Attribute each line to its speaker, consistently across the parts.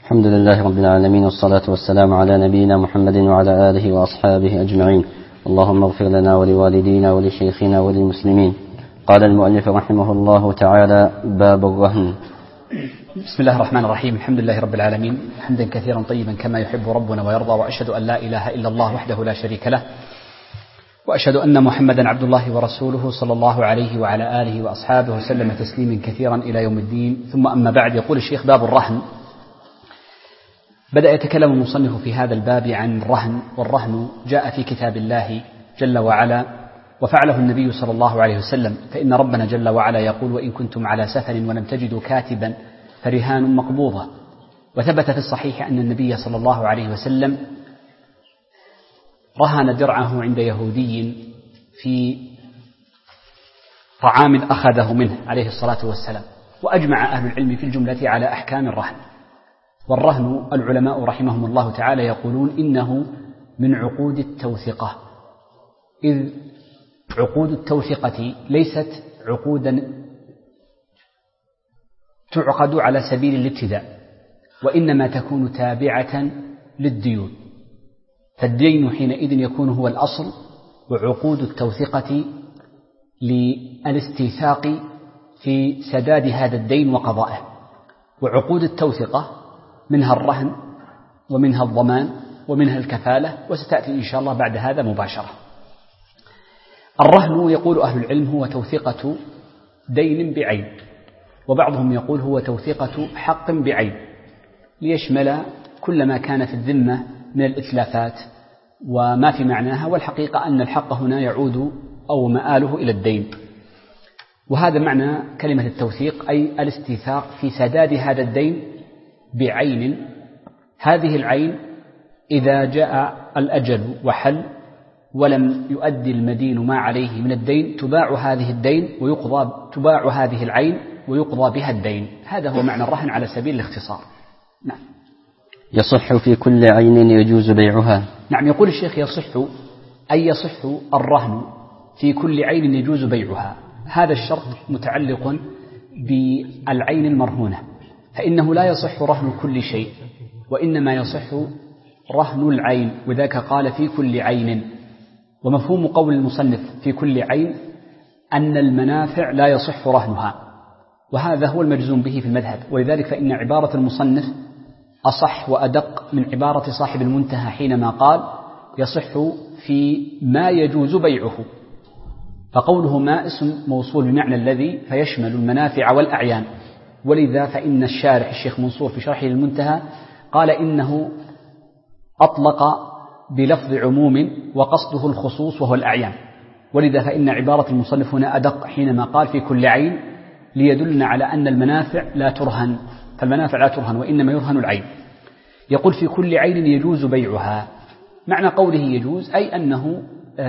Speaker 1: الحمد لله رب العالمين، والصلاة والسلام على نبينا محمد وعلى آله وأصحابه أجمعين. اللهم اغفر لنا ولوالدينا ولشيخنا وللمسلمين. قال المؤلف رحمه الله تعالى: باب الرهن.
Speaker 2: بسم الله الرحمن الرحيم. الحمد لله رب العالمين، حمدا كثيرا طيبا كما يحب ربنا ويرضى، وأشهد أن لا إله إلا الله وحده لا شريك له، وأشهد أن محمدا عبد الله ورسوله صلى الله عليه وعلى آله وأصحابه وسلم تسليما كثيرا إلى يوم الدين. ثم أما بعد، يقول الشيخ: باب الرهن. بدأ يتكلم المصنف في هذا الباب عن الرهن، والرهن جاء في كتاب الله جل وعلا وفعله النبي صلى الله عليه وسلم، فإن ربنا جل وعلا يقول: وإن كنتم على سفر ولم تجدوا كاتبا فرهان مقبوضة. وثبت في الصحيح أن النبي صلى الله عليه وسلم رهن درعه عند يهودي في طعام أخذه منه عليه الصلاة والسلام. وأجمع أهل العلم في الجملة على أحكام الرهن. والرهن العلماء رحمهم الله تعالى يقولون إنه من عقود التوثقة، إذ عقود التوثقة ليست عقودا تعقد على سبيل الابتداء، وإنما تكون تابعة للديون، فالدين حينئذ يكون هو الأصل، وعقود التوثقة للاستيثاق في سداد هذا الدين وقضائه. وعقود التوثقة منها الرهن ومنها الضمان ومنها الكفالة، وستأتي إن شاء الله بعد هذا مباشرة. الرهن يقول أهل العلم هو توثيقة دين بعين، وبعضهم يقول هو توثيقة حق بعين، ليشمل كل ما كان في الذمة من الإتلافات وما في معناها، والحقيقة أن الحق هنا يعود أو مآله إلى الدين. وهذا معنى كلمة التوثيق، أي الاستيثاق في سداد هذا الدين بعين. هذه العين إذا جاء الأجل وحل ولم يؤدي المدين ما عليه من الدين تباع هذه العين ويقضى بها الدين. هذا هو معنى الرهن على سبيل الاختصار. نعم.
Speaker 1: يصح في كل عين يجوز بيعها.
Speaker 2: نعم، يقول الشيخ: يصح الرهن في كل عين يجوز بيعها. هذا الشرط متعلق بالعين المرهونة، فإنه لا يصح رهن كل شيء، وإنما يصح رهن العين، وذاك قال في كل عين. ومفهوم قول المصنف في كل عين أن المنافع لا يصح رهنها، وهذا هو المجزوم به في المذهب. ولذلك فإن عبارة المصنف أصح وأدق من عبارة صاحب المنتهى حينما قال يصح في ما يجوز بيعه. فقوله ما اسم موصول بمعنى الذي، فيشمل المنافع والأعيان. ولذا فإن الشارح الشيخ منصور في شرحه المنتهى قال إنه أطلق بلفظ عموم وقصده الخصوص وهو الأعيان. ولذا فإن عبارة المصنف هنا أدق حينما قال في كل عين، ليدلنا على أن المنافع لا ترهن، فالمنافع لا ترهن وإنما يرهن العين. يقول في كل عين يجوز بيعها. معنى قوله يجوز أي أنه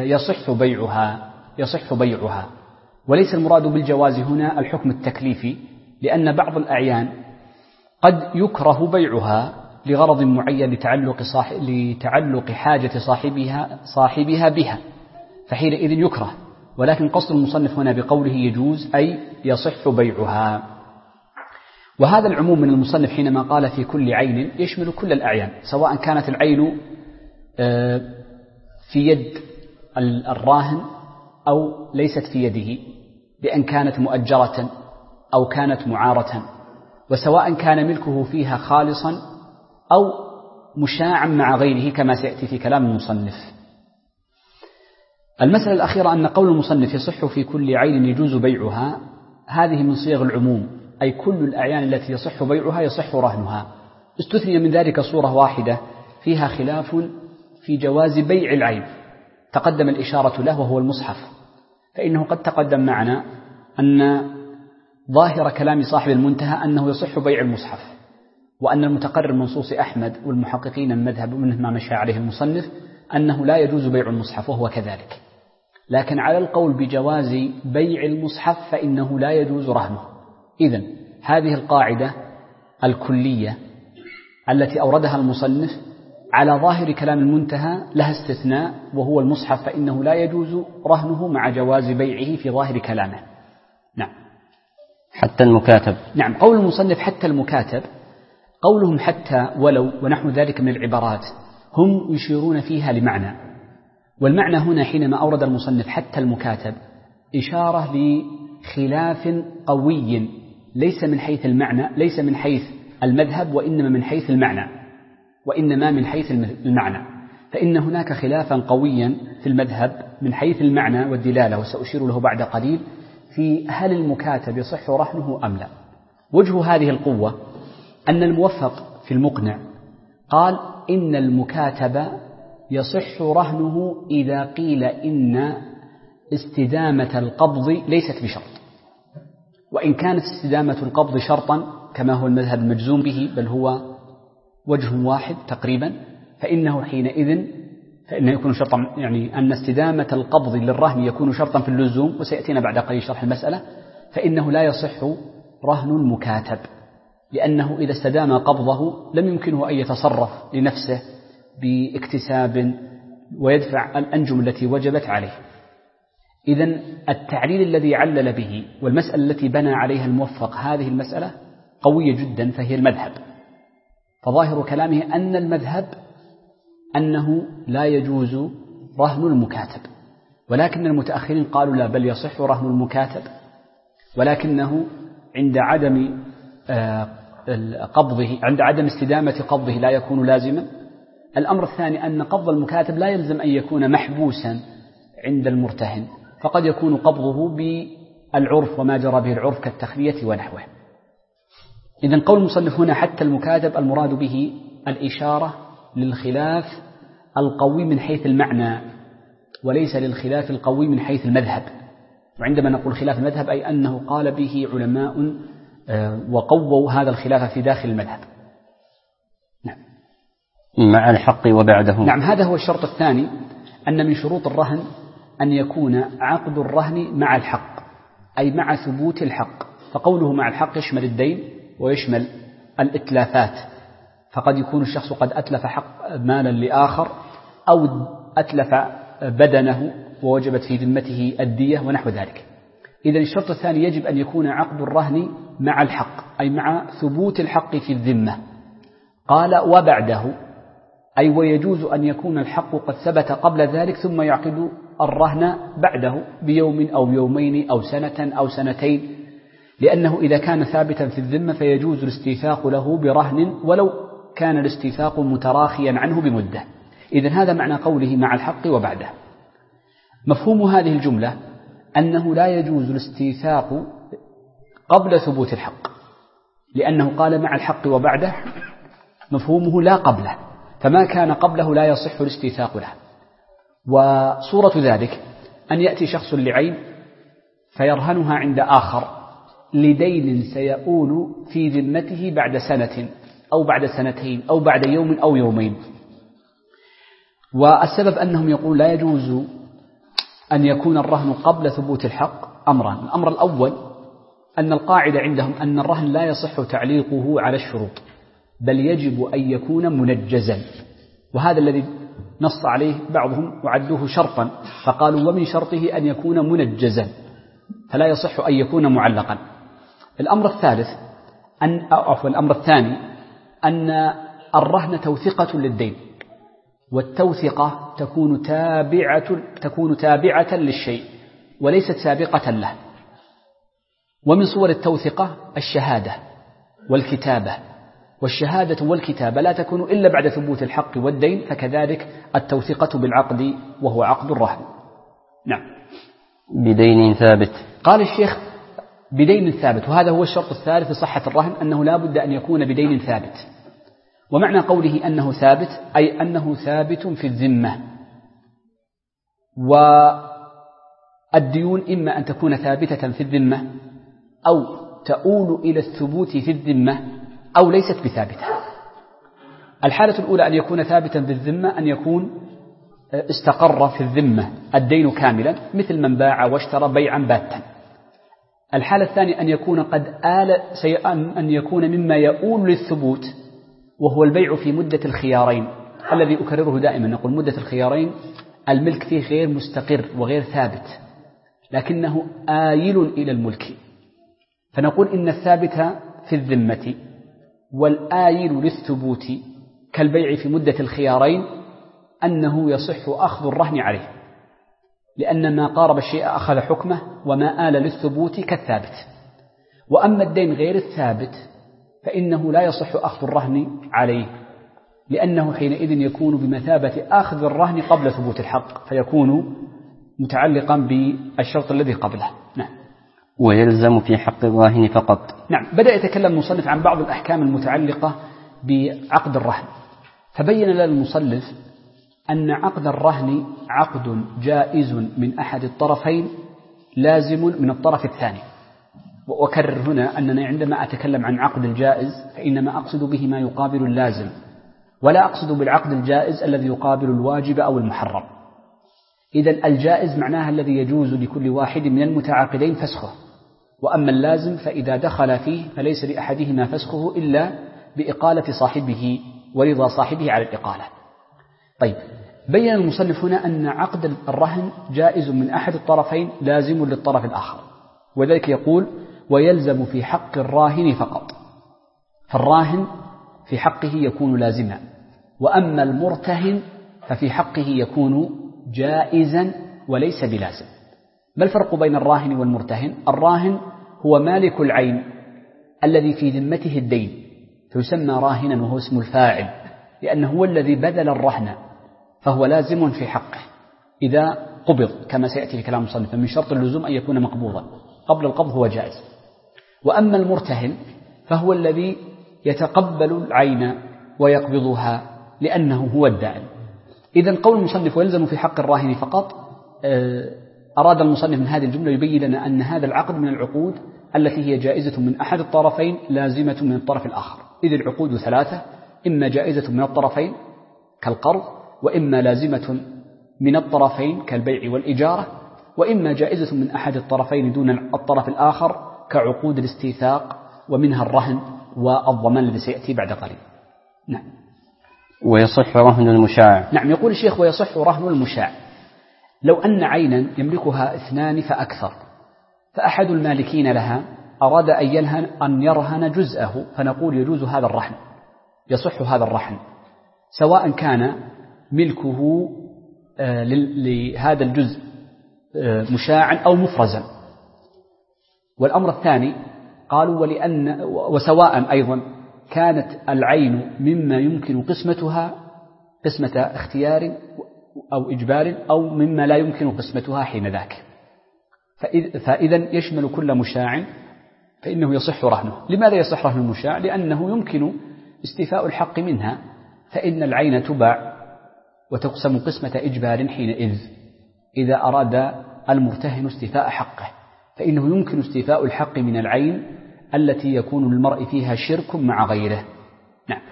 Speaker 2: يصح بيعها، وليس المراد بالجواز هنا الحكم التكليفي، لأن بعض الأعيان قد يكره بيعها لغرض معين لتعلق حاجة صاحبها بها، فحينئذ يكره. ولكن قصد المصنف هنا بقوله يجوز أي يصح بيعها. وهذا العموم من المصنف حينما قال في كل عين يشمل كل الأعيان، سواء كانت العين في يد الراهن أو ليست في يده، بأن كانت مؤجرة أو كانت معارة، وسواء كان ملكه فيها خالصا أو مشاعا مع غيره كما سيأتي في كلام المصنف. المسألة الأخيرة أن قول المصنف يصح في كل عين يجوز بيعها، هذه من صيغ العموم، أي كل الأعيان التي يصح بيعها يصح رهنها. استثني من ذلك صورة واحدة فيها خلاف في جواز بيع العين، تقدم الإشارة له، وهو المصحف. فإنه قد تقدم معنا أن ظاهر كلام صاحب المنتهى أنه يصح بيع المصحف، وأن المتقرر من نصوص أحمد والمحققين المذهب منه ما مشى عليه المصنف أنه لا يجوز بيع المصحف، وهو كذلك. لكن على القول بجواز بيع المصحف فإنه لا يجوز رهنه. إذن هذه القاعدة الكلية التي أوردها المصنف على ظاهر كلام المنتهى لها استثناء، وهو المصحف، فإنه لا يجوز رهنه مع جواز بيعه في ظاهر كلامه. نعم.
Speaker 1: حتى المكاتب.
Speaker 2: نعم، قول المصنف حتى المكاتب قولهم حتى ولو ونحو ذلك من العبارات هم يشيرون فيها لمعنى، والمعنى هنا حينما أورد المصنف حتى المكاتب إشارة لخلاف قوي ليس من حيث المعنى، ليس من حيث المذهب، وإنما من حيث المعنى. فإن هناك خلافا قويا في المذهب من حيث المعنى والدلالة، وسأشير له بعد قليل، في هل المكاتب يصح رهنه أم لا. وجه هذه القوة أن الموفق في المقنع قال إن المكاتب يصح رهنه إذا قيل إن استدامة القبض ليست بشرط، وإن كانت استدامة القبض شرطا كما هو المذهب المجزوم به بل هو وجه واحد تقريبا، فإنه حينئذ يكون شرطا، يعني أن استدامة القبض للرهن يكون شرطا في اللزوم، وسيأتينا بعد قليل شرح المسألة، فإنه لا يصح رهن المكاتب، لأنه إذا استدام قبضه لم يمكنه أن يتصرف لنفسه باكتساب ويدفع الأنجم التي وجبت عليه. إذن التعليل الذي علل به والمسألة التي بنى عليها الموفق هذه المسألة قوية جدا، فهي المذهب. فظاهر كلامه أن المذهب أنه لا يجوز رهن المكاتب، ولكن المتأخرين قالوا لا، بل يصح رهن المكاتب، ولكنه عند عدم استدامة قبضه لا يكون لازما. الأمر الثاني أن قبض المكاتب لا يلزم أن يكون محبوسا عند المرتهن، فقد يكون قبضه بالعرف وما جرى به العرف كالتخلية ونحوه. إذن قول المصنف هنا حتى المكاتب المراد به الإشارة للخلاف القوي من حيث المعنى، وليس للخلاف القوي من حيث المذهب. وعندما نقول خلاف المذهب أي أنه قال به علماء وقووا هذا الخلاف في داخل المذهب. نعم.
Speaker 1: مع الحق وبعده.
Speaker 2: نعم، هذا هو الشرط الثاني، أن من شروط الرهن أن يكون عقد الرهن مع الحق، أي مع ثبوت الحق. فقوله مع الحق يشمل الدين ويشمل الإتلافات، فقد يكون الشخص قد أتلف حق مالا لآخر، أو أتلف بدنه ووجبت في ذمته الدية ونحو ذلك. إذن الشرط الثاني يجب أن يكون عقد الرهن مع الحق، أي مع ثبوت الحق في الذمة. قال وبعده، أي ويجوز أن يكون الحق قد ثبت قبل ذلك ثم يعقد الرهن بعده بيوم أو يومين أو سنة أو سنتين، لأنه إذا كان ثابتا في الذمة فيجوز الاستيثاق له برهن ولو كان الاستيثاق متراخيا عنه بمدة. إذن هذا معنى قوله مع الحق وبعده. مفهوم هذه الجملة أنه لا يجوز الاستيثاق قبل ثبوت الحق، لأنه قال مع الحق وبعده، مفهومه لا قبله، فما كان قبله لا يصح الاستيثاق له. وصورة ذلك أن يأتي شخص لعين فيرهنها عند آخر لدين سيؤول في ذمته بعد سنة أو بعد سنتين أو بعد يوم أو يومين. والسبب أنهم يقول لا يجوز أن يكون الرهن قبل ثبوت الحق أمران. الأمر الأول أن القاعدة عندهم أن الرهن لا يصح تعليقه على الشروط، بل يجب أن يكون منجزا، وهذا الذي نص عليه بعضهم وعدوه شرطا، فقالوا ومن شرطه أن يكون منجزا، فلا يصح أن يكون معلقا. الأمر الثاني أن الرهن توثقة للدين، والتوثقة تكون تابعة للشيء وليست سابقة له. ومن صور التوثقة الشهادة والكتابة، والشهادة والكتابة لا تكون إلا بعد ثبوت الحق والدين، فكذلك التوثقة بالعقد وهو عقد الرهن. نعم.
Speaker 1: بدين ثابت.
Speaker 2: قال الشيخ بدين ثابت، وهذا هو الشرط الثالث لصحة الرهن، أنه لا بد أن يكون بدين ثابت. ومعنى قوله أنه ثابت أي أنه ثابت في الذمة، والديون إما أن تكون ثابتة في الذمة أو تؤول إلى الثبوت في الذمة أو ليست بثابتة. الحالة الأولى أن يكون ثابتا في الذمة، أن يكون استقر في الذمة الدين كاملا، مثل من باع واشترى بيعا باتا. الحالة الثانية أن يكون أن يكون مما يؤول للثبوت، وهو البيع في مدة الخيارين، الذي أكرره دائما، نقول مدة الخيارين الملك فيه غير مستقر وغير ثابت، لكنه آيل إلى الملك، فنقول إن الثابت في الذمة والآيل للثبوت كالبيع في مدة الخيارين أنه يصح أخذ الرهن عليه، لأن ما قارب الشيء أخذ حكمه، وما آل للثبوت كالثابت. وأما الدين غير الثابت فإنه لا يصح أخذ الرهن عليه، لأنه حينئذ يكون بمثابة أخذ الرهن قبل ثبوت الحق، فيكون متعلقا بالشرط الذي قبله. نعم.
Speaker 1: ويلزم في حق الراهن فقط.
Speaker 2: نعم. بدأ يتكلم المصنف عن بعض الأحكام المتعلقة بعقد الرهن، فبين لنا المصنف أن عقد الرهن عقد جائز من أحد الطرفين لازم من الطرف الثاني. وأكرر هنا أنني عندما أتكلم عن عقد الجائز فإنما أقصد به ما يقابل اللازم، ولا أقصد بالعقد الجائز الذي يقابل الواجب أو المحرم. إذن الجائز معناها الذي يجوز لكل واحد من المتعاقدين فسخه، وأما اللازم فإذا دخل فيه فليس لأحدهما فسخه إلا بإقالة صاحبه ورضا صاحبه على الإقالة. طيب، بين المصنف هنا أن عقد الرهن جائز من أحد الطرفين لازم للطرف الآخر، وذلك يقول ويلزم في حق الراهن فقط. فالراهن في حقه يكون لازما، وأما المرتهن ففي حقه يكون جائزا وليس بلازم. ما الفرق بين الراهن والمرتهن؟ الراهن هو مالك العين الذي في ذمته الدين، فيسمى راهنا وهو اسم الفاعل، لأنه هو الذي بذل الرهن، فهو لازم في حقه إذا قبض، كما سيأتي في كلام المصنف من شرط اللزوم أن يكون مقبوضا، قبل القبض هو جائز. وأما المرتهن فهو الذي يتقبل العين ويقبضها لأنه هو الدائن. إذن قول المصنف ويلزم في حق الراهن فقط، أراد المصنف من هذه الجملة يبين لنا أن هذا العقد من العقود التي هي جائزة من أحد الطرفين لازمة من الطرف الآخر. إذ العقود ثلاثة: إما جائزة من الطرفين كالقرض، وإما لازمة من الطرفين كالبيع والإجارة، وإما جائزة من أحد الطرفين دون الطرف الآخر كعقود الاستيثاق، ومنها الرهن والضمان الذي سيأتي بعد قليل. نعم.
Speaker 1: ويصح رهن المشاع.
Speaker 2: نعم. يقول الشيخ ويصح رهن المشاع. لو أن عينا يملكها اثنان فأكثر، فأحد المالكين لها أراد أن يرهن جزءه، فنقول يجوز هذا الرهن، يصح هذا الرهن، سواء كان ملكه لهذا الجزء مشاعا أو مفرزا. والأمر الثاني قالوا وسواء أيضا كانت العين مما يمكن قسمتها قسمة اختيار أو إجبار، أو مما لا يمكن قسمتها حين ذاك، فإذا يشمل كل مشاع، فإنه يصح رهنه. لماذا يصح رهن المشاع؟ لأنه يمكن استيفاء الحق منها، فإن العين تباع وتقسم قسمة إجبار حينئذ. إذا أراد المرتهن استيفاء حقه فإنه يمكن استيفاء الحق من العين التي يكون للمرء فيها شرك مع غيره. نعم.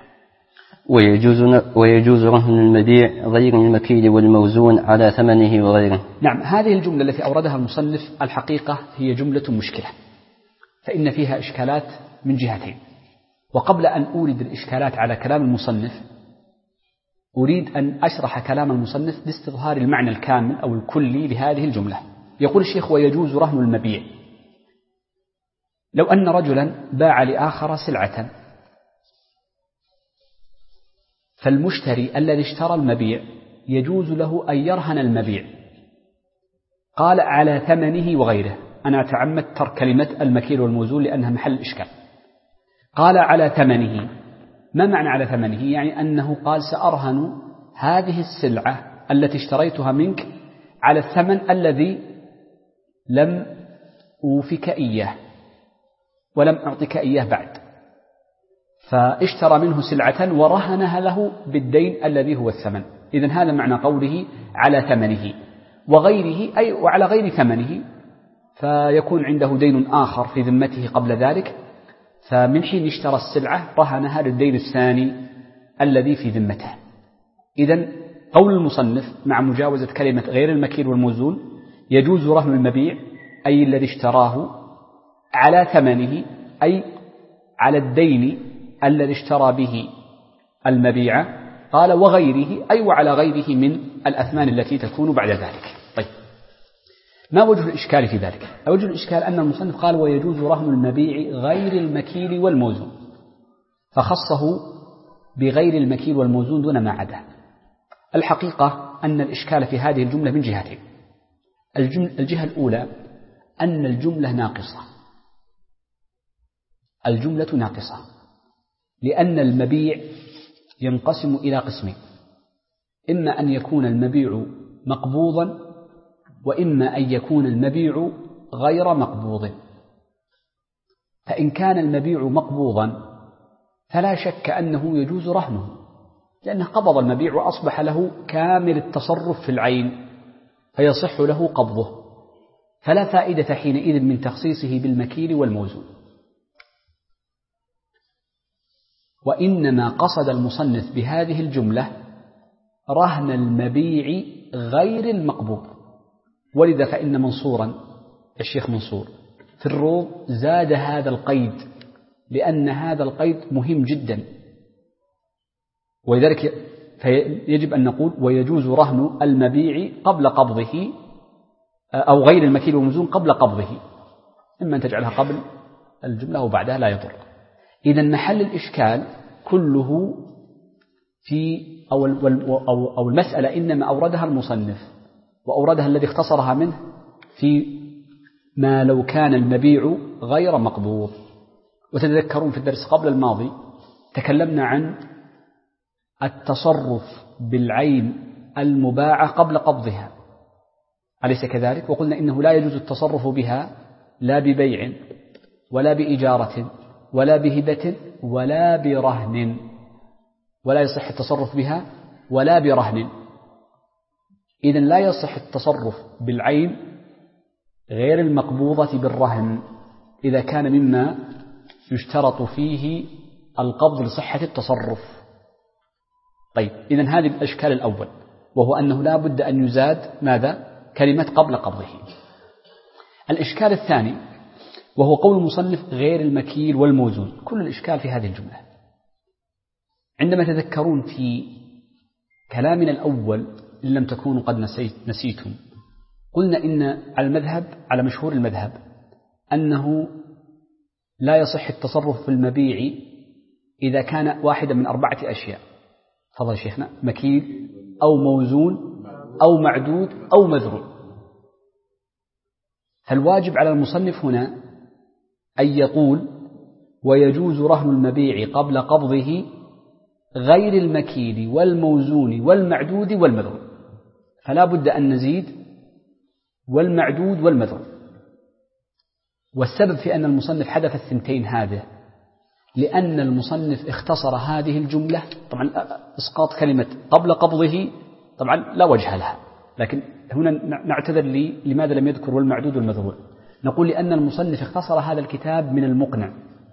Speaker 1: ويجوز رهن المبيع غير المكيل والموزون على ثمنه وغيره.
Speaker 2: نعم. هذه الجملة التي أوردها المصنف الحقيقة هي جملة مشكلة، فإن فيها إشكالات من جهتين. وقبل أن أورد الإشكالات على كلام المصنف أريد أن أشرح كلام المصنف لاستظهار المعنى الكامل أو الكلي لهذه الجملة. يقول الشيخ ويجوز رهن المبيع. لو أن رجلا باع لآخر سلعة، فالمشتري الذي اشترى المبيع يجوز له أن يرهن المبيع، قال على ثمنه وغيره. أنا أتعمد ترك كلمة المكيل والموزون لأنها محل إشكال. قال على ثمنه. ما معنى على ثمنه؟ يعني أنه قال سأرهن هذه السلعة التي اشتريتها منك على الثمن الذي لم أوفك إياه ولم أعطك إياه بعد، فاشترى منه سلعة ورهنها له بالدين الذي هو الثمن. إذن هذا معنى قوله على ثمنه وغيره، أي وعلى غير ثمنه، فيكون عنده دين آخر في ذمته قبل ذلك، فمن حين اشترى السلعة رهنها للدين الثاني الذي في ذمته. إذن قول المصنف مع مجاوزة كلمة غير المكيل والموزون يجوز رهن المبيع أي الذي اشتراه على ثمنه، أي على الدين الذي اشترى به المبيع. قال وغيره أي وعلى غيره من الأثمان التي تكون بعد ذلك. طيب، ما وجه الإشكال في ذلك؟ وجه الإشكال أن المصنف قال ويجوز رهن المبيع غير المكيل والموزون. فخصه بغير المكيل والموزون دون ما عداه. الحقيقة أن الإشكال في هذه الجملة من جهتين. الجهة الأولى أن الجملة ناقصة، الجملة ناقصة لأن المبيع ينقسم إلى قسمين: إما أن يكون المبيع مقبوضا، وإما أن يكون المبيع غير مقبوض. فإن كان المبيع مقبوضا فلا شك أنه يجوز رهنه، لأنه قبض المبيع وأصبح له كامل التصرف في العين، فيصح له قبضه، فلا فائدة حينئذ من تخصيصه بالمكيل والموزون. وإنما قصد المصنف بهذه الجملة رهن المبيع غير المقبوض. ولذا فإن منصورا الشيخ منصور في الروض زاد هذا القيد، لأن هذا القيد مهم جدا، ولذلك يجب أن نقول: ويجوز رهن المبيع قبل قبضه، أو غير المكيل والموزون قبل قبضه، إما أن تجعلها قبل الجملة وبعدها لا يضر. إذن محل الإشكال كله في أو المسألة إنما أوردها المصنف وأوردها الذي اختصرها منه في ما لو كان المبيع غير مقبوض. وتتذكرون في الدرس قبل الماضي تكلمنا عن التصرف بالعين المباعة قبل قبضها، أليس كذلك؟ وقلنا إنه لا يجوز التصرف بها لا ببيع ولا بإجارة ولا بهبة ولا برهن، ولا يصح التصرف بها ولا برهن. إذن لا يصح التصرف بالعين غير المقبوضة بالرهن إذا كان مما يشترط فيه القبض لصحة التصرف. طيب، إذن هذه الإشكال الأول، وهو أنه لا بد أن يزاد ماذا؟ كلمة قبل قبضه. الإشكال الثاني وهو قول المصنف غير المكيل والموزون. كل الإشكال في هذه الجملة. عندما تذكرون في كلامنا الأول إن لم تكونوا قد نسيتم، قلنا إن على المذهب، على مشهور المذهب، أنه لا يصح التصرف في المبيع إذا كان واحدا من 4 أشياء. تفضل شيخنا. مكيل أو موزون أو معدود أو مذروع. فالواجب على المصنف هنا أن يقول: ويجوز رهن المبيع قبل قبضه غير المكيل والموزون والمعدود والمذروع. فلا بد أن نزيد والمعدود والمذروع. والسبب في أن المصنف حذف الثنتين هذا لأن المصنف اختصر هذه الجملة. طبعا إسقاط كلمة قبل قبضه طبعا لا وجه لها، لكن هنا نعتذر لماذا لم يذكر والمعدود والمذروع. نقول لأن المصنف اختصر هذا الكتاب من المقنع،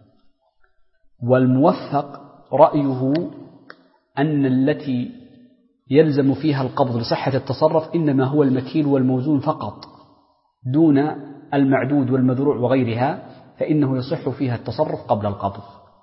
Speaker 2: والموفق رأيه أن التي يلزم فيها القبض لصحة التصرف إنما هو المكيل والموزون فقط، دون المعدود والمذروع وغيرها، فإنه يصح فيها التصرف قبل القبض.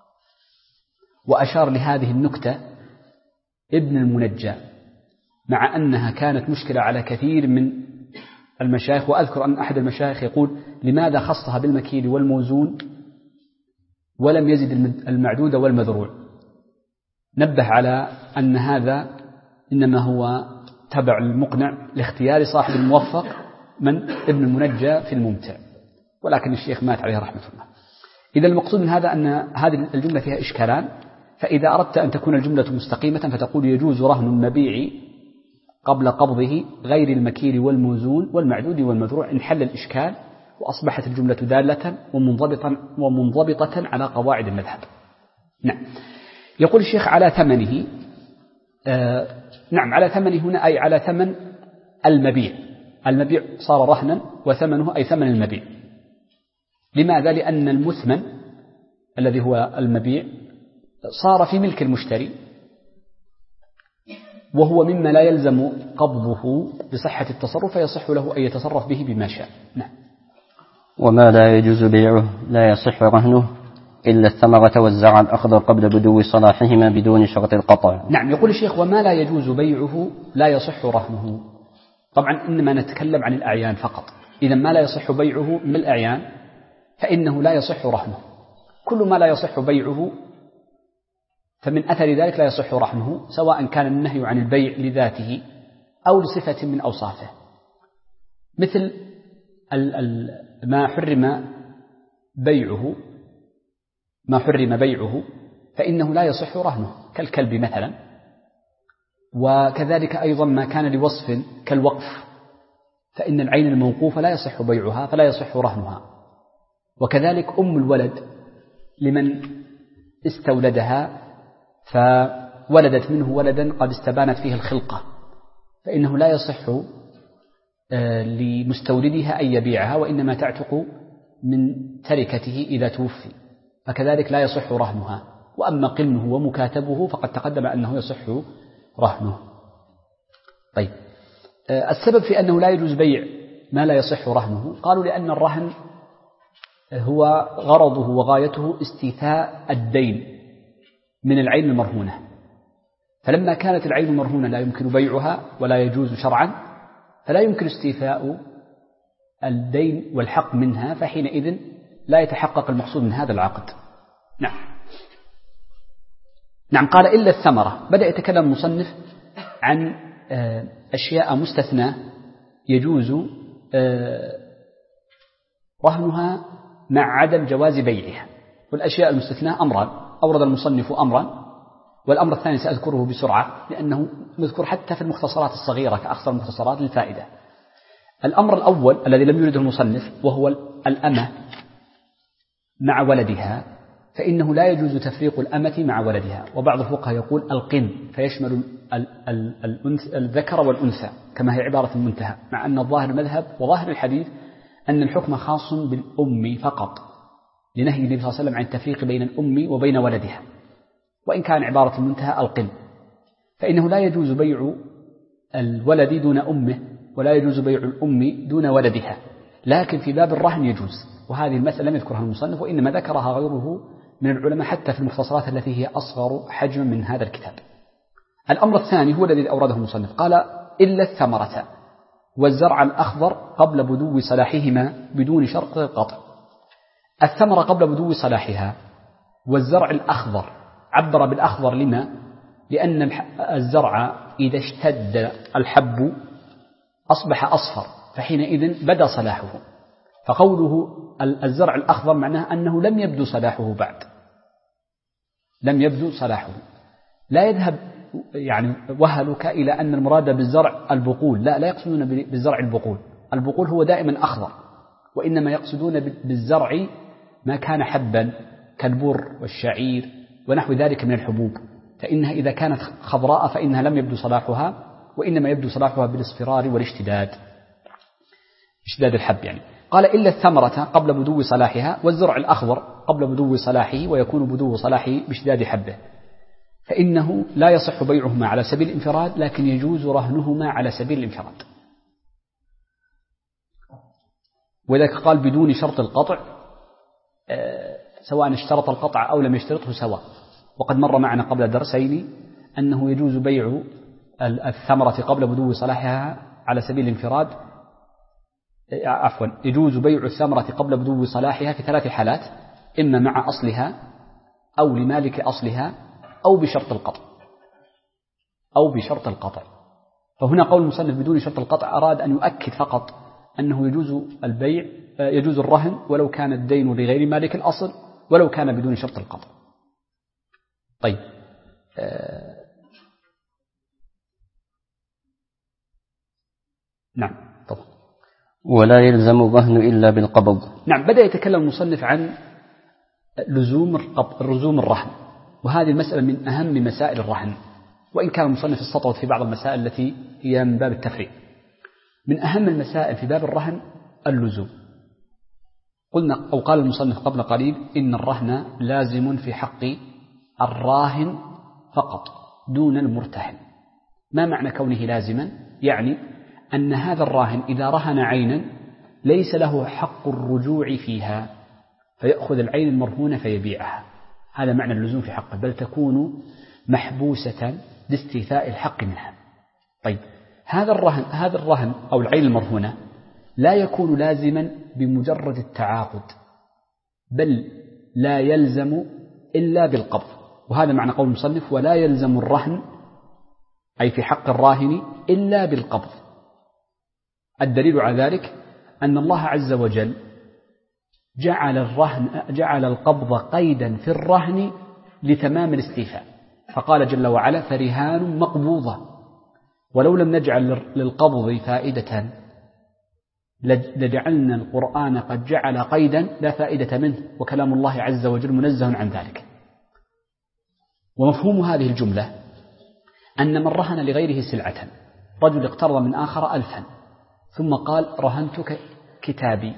Speaker 2: وأشار لهذه النكتة ابن المنجى، مع أنها كانت مشكلة على كثير من المشايخ. وأذكر أن أحد المشايخ يقول: لماذا خصها بالمكيل والموزون ولم يزد المعدود والمذروع؟ نبه على أن هذا إنما هو تبع المقنع لاختيار صاحب الموفق من ابن المنجى في الممتع، ولكن الشيخ مات عليه رحمة الله. إذا المقصود من هذا أن هذه الجملة فيها إشكالان. فإذا أردت أن تكون الجملة مستقيمة فتقول: يجوز رهن المبيع قبل قبضه غير المكيل والموزون والمعدود والمذروع. انحل الإشكال وأصبحت الجملة دالة ومنضبطة على قواعد المذهب. نعم. يقول الشيخ: على ثمنه. نعم، على ثمنه هنا أي على ثمن المبيع. المبيع صار رهنا وثمنه أي ثمن المبيع. لماذا؟ لأن المثمن الذي هو المبيع صار في ملك المشتري، وهو مما لا يلزم قبضه بصحة التصرف، فيصح له أن يتصرف به بما شاء. نعم.
Speaker 1: وما لا يجوز بيعه لا يصح رهنه إلا الثمرة والزرع الأخضر قبل بدو صلاحهما بدون شرط القطع.
Speaker 2: نعم. يقول الشيخ: وما لا يجوز بيعه لا يصح رهنه. طبعا إنما نتكلم عن الأعيان فقط. إذا ما لا يصح بيعه من الأعيان فإنه لا يصح رهنه. كل ما لا يصح بيعه فمن أثر ذلك لا يصح رهنه، سواء كان النهي عن البيع لذاته أو لصفة من أوصافه، مثل ما حرم بيعه فإنه لا يصح رهنه كالكلب مثلا، وكذلك أيضا ما كان لوصف كالوقف، فإن العين الموقوفة لا يصح بيعها فلا يصح رهنها. وكذلك أم الولد لمن استولدها فولدت منه ولدا قد استبانت فيه الخلقة، فإنه لا يصح لمستولدها أن يبيعها، وإنما تعتق من تركته إذا توفي، فكذلك لا يصح رهنها. وأما قلمه ومكاتبه فقد تقدم أنه يصح رهنه. طيب، السبب في أنه لا يجوز بيع ما لا يصح رهنه، قالوا لأن الرهن هو غرضه وغايته استيفاء الدين من العين المرهونة، فلما كانت العين المرهونة لا يمكن بيعها ولا يجوز شرعا، فلا يمكن استيفاء الدين والحق منها، فحينئذ لا يتحقق المقصود من هذا العقد. نعم. قال إلا الثمرة. بدأ يتكلم المصنف عن أشياء مستثنى يجوز رهنها مع عدم جواز بيعها. والأشياء المستثنى أمران، أورد المصنف أمرا، والأمر الثاني سأذكره بسرعة لأنه نذكر حتى في المختصرات الصغيرة كأخصر المختصرات للفائدة. الأمر الأول الذي لم يرده المصنف وهو الأمة مع ولدها، فإنه لا يجوز تفريق الأمة مع ولدها. وبعض الفقهاء يقول القن، فيشمل الذكر والأنثى كما هي عبارة المنتهى، مع أن الظاهر المذهب وظاهر الحديث أن الحكم خاص بالأم فقط، لنهي النبي صلى الله عليه وسلم عن التفريق بين الأم وبين ولدها، وإن كان عبارة المنتهى القن، فإنه لا يجوز بيع الولد دون أمه ولا يجوز بيع الأم دون ولدها، لكن في باب الرهن يجوز. وهذه المسألة لم يذكرها المصنف، وإنما ذكرها غيره من العلماء حتى في المختصرات التي هي أصغر حجما من هذا الكتاب. الأمر الثاني هو الذي أورده المصنف، قال إلا الثمرة والزرع الأخضر قبل بدو صلاحهما بدون شرط القطع. الثمرة قبل بدو صلاحها والزرع الأخضر، عبر بالأخضر لما؟ لأن الزرع إذا اشتد الحب أصبح أصفر، فحينئذ بدا صلاحه، فقوله الزرع الأخضر معناه أنه لم يبدو صلاحه بعد، لم يبدو صلاحه. لا يذهب يعني وهلك إلى أن المراد بالزرع البقول، لا يقصدون بالزرع البقول، البقول هو دائما أخضر، وإنما يقصدون بالزرع ما كان حبا كالبر والشعير ونحو ذلك من الحبوب، فإنها إذا كانت خضراء فإنها لم يبدو صلاحها، وإنما يبدو صلاحها بالاصفرار والاشتداد، اشتداد الحب يعني. قال إلا الثمرة قبل بدو صلاحها والزرع الأخضر قبل بدو صلاحه، ويكون بدو صلاحه باشتداد حبه، فإنه لا يصح بيعهما على سبيل الانفراد، لكن يجوز رهنهما على سبيل الانفراد. وذلك قال بدون شرط القطع، سواء اشترط القطع أو لم يشترطه سواء. وقد مر معنا قبل درسين أنه يجوز بيع الثمرة قبل بدو صلاحها على سبيل الانفراد، يجوز بيع الثمرة قبل بدو صلاحها في 3 حالات، إما مع أصلها أو لمالك أصلها أو بشرط القطع فهنا قول المصنف بدون شرط القطع أراد أن يؤكد فقط أنه يجوز البيع، يجوز الرهن ولو كان الدين لغير مالك الأصل ولو كان بدون شرط القطع. طيب، نعم طبعا.
Speaker 1: ولا يلزم الرهن إلا بالقبض.
Speaker 2: نعم، بدأ يتكلم المصنف عن لزوم الرهن، وهذه المسألة من أهم مسائل الرهن، وإن كان المصنف استطرد في بعض المسائل التي هي من باب التفريع. من أهم المسائل في باب الرهن اللزوم. قلنا أو قال المصنف قبل قليل إن الرهن لازم في حق الراهن فقط دون المرتهن. ما معنى كونه لازما؟ يعني أن هذا الراهن إذا رهن عينا ليس له حق الرجوع فيها، فيأخذ العين المرهونة فيبيعها، هذا معنى اللزوم في حقه، بل تكون محبوسة لاستيفاء الحق منها. طيب، هذا الرهن أو العين المرهونة لا يكون لازما بمجرد التعاقد، بل لا يلزم إلا بالقبض. وهذا معنى قول المصنف ولا يلزم الرهن أي في حق الراهن إلا بالقبض. الدليل على ذلك أن الله عز وجل جعل القبض قيدا في الرهن لتمام الاستيفاء، فقال جل وعلا فرهان مقبوضة. ولو لم نجعل للقبض فائدة لجعلنا القرآن قد جعل قيدا لا فائدة منه، وكلام الله عز وجل منزه عن ذلك. ومفهوم هذه الجملة أن من رهن لغيره سلعة، رجل اقترض من آخر 1000 ثم قال رهنتك كتابي،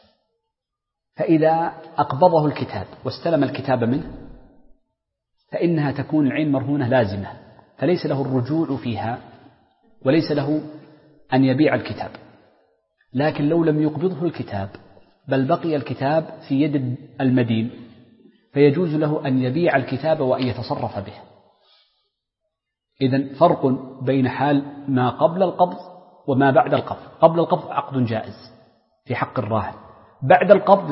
Speaker 2: فإذا أقبضه الكتاب واستلم الكتاب منه فإنها تكون العين مرهونة لازمة، فليس له الرجوع فيها وليس له أن يبيع الكتاب. لكن لو لم يقبضه الكتاب بل بقي الكتاب في يد المدين فيجوز له أن يبيع الكتاب وأن يتصرف به. إذن فرق بين حال ما قبل القبض وما بعد القبض. قبل القبض عقد جائز في حق الراهن، بعد القبض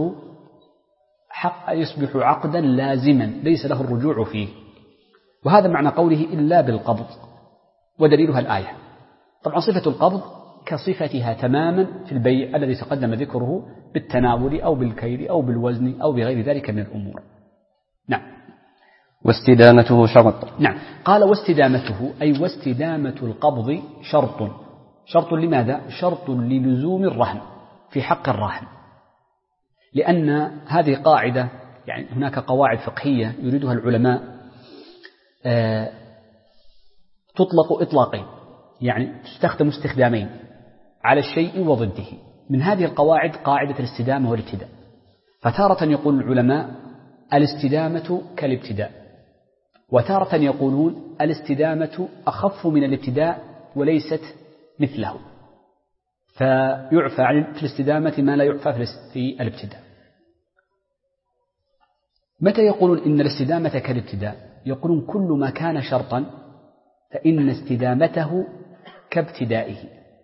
Speaker 2: يصبح عقدا لازما ليس له الرجوع فيه. وهذا معنى قوله إلا بالقبض، ودليلها الآية. طبعا صفة القبض كصفتها تماما في البيع الذي تقدم ذكره بالتناول أو بالكيل أو بالوزن أو بغير ذلك من الأمور. نعم.
Speaker 1: واستدامته شرط.
Speaker 2: نعم، قال واستدامته أي واستدامة القبض شرط. شرط لماذا؟ شرط للزوم الرهن في حق الراهن، لأن هذه قاعدة، يعني هناك قواعد فقهية يريدها العلماء تطلق إطلاقين، يعني تستخدم استخدامين على الشيء وضده. من هذه القواعد قاعدة الاستدامة والابتداء. فتارة يقول العلماء الاستدامة كالابتداء، وتارة يقولون الاستدامة أخف من الابتداء وليست مثله، فيعفى في الاستدامة ما لا يعفى في الابتداء. متى يقولون إن الاستدامة كالابتداء؟ يقولون كل ما كان شرطا فإن استدامته كابتدائه.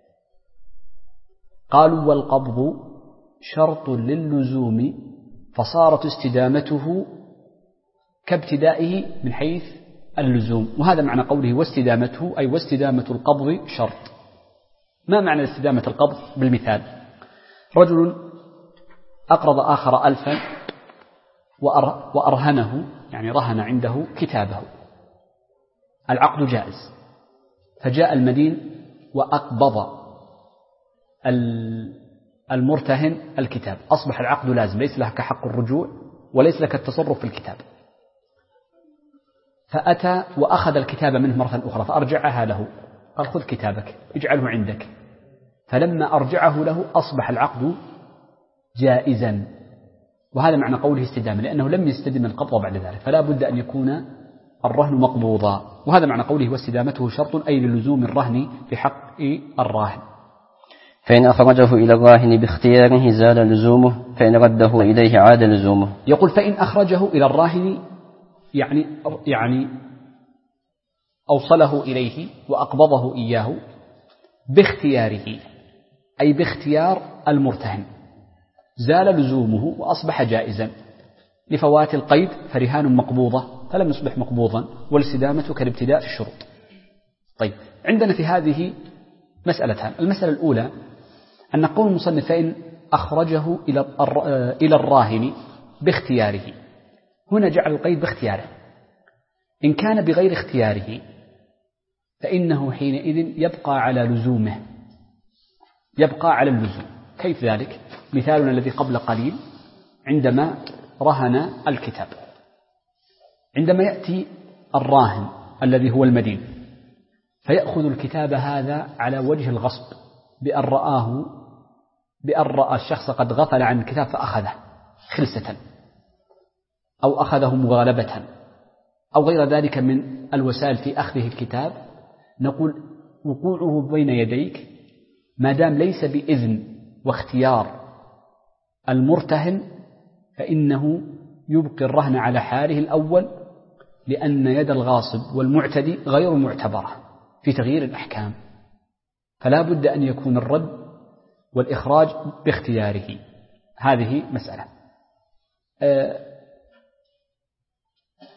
Speaker 2: قالوا والقبض شرط للزوم فصارت استدامته كابتدائه من حيث اللزوم. وهذا معنى قوله واستدامته أي واستدامة القبض شرط. ما معنى استدامة القبض؟ بالمثال: رجل أقرض آخر 1000 وأرهنه، يعني رهن عنده كتابه، العقد جائز، فجاء المدين وأقبض المرتهن الكتاب، أصبح العقد لازم، ليس لك حق الرجوع وليس لك التصرف في الكتاب. فأتى وأخذ الكتاب منه مرة أخرى فأرجعها له، قال خذ كتابك اجعله عندك، فلما أرجعه له أصبح العقد جائزا. وهذا معنى قوله استدامة، لأنه لم يستدم القبض بعد ذلك، فلا بد أن يكون الرهن مقبوضا. وهذا معنى قوله واستدامته شرط أي للزوم الرهن في حق الراهن.
Speaker 1: فإن أخرجه إلى الراهن باختياره زال لزومه، فإن رده إليه عاد لزومه.
Speaker 2: يقول فإن أخرجه إلى الراهن يعني أوصله إليه وأقبضه إياه باختياره أي باختيار المرتهن، زال لزومه وأصبح جائزا لفوات القيد، فرهان مقبوضة فلم يصبح مقبوضا، والاستدامة كالابتداء في الشروط. طيب، عندنا في هذه مسألتان. المسألة الأولى أن قول المصنف فإن أخرجه إلى الراهن باختياره، هنا جعل القيد باختياره. إن كان بغير اختياره فإنه حينئذ يبقى على لزومه، يبقى على اللزوم. كيف ذلك؟ مثالنا الذي قبل قليل عندما رهن الكتاب، عندما يأتي الراهن الذي هو المدين فيأخذ الكتاب هذا على وجه الغصب، بأن رأى الشخص قد غفل عن الكتاب فأخذه خلسة أو أخذه مغالبة أو غير ذلك من الوسائل في أخذه الكتاب، نقول وقوعه بين يديك ما دام ليس بإذن واختيار المرتهن فإنه يبقي الرهن على حاله الأول، لأن يد الغاصب والمعتدي غير معتبرة في تغيير الأحكام، فلا بد أن يكون الرد والإخراج باختياره. هذه مسألة.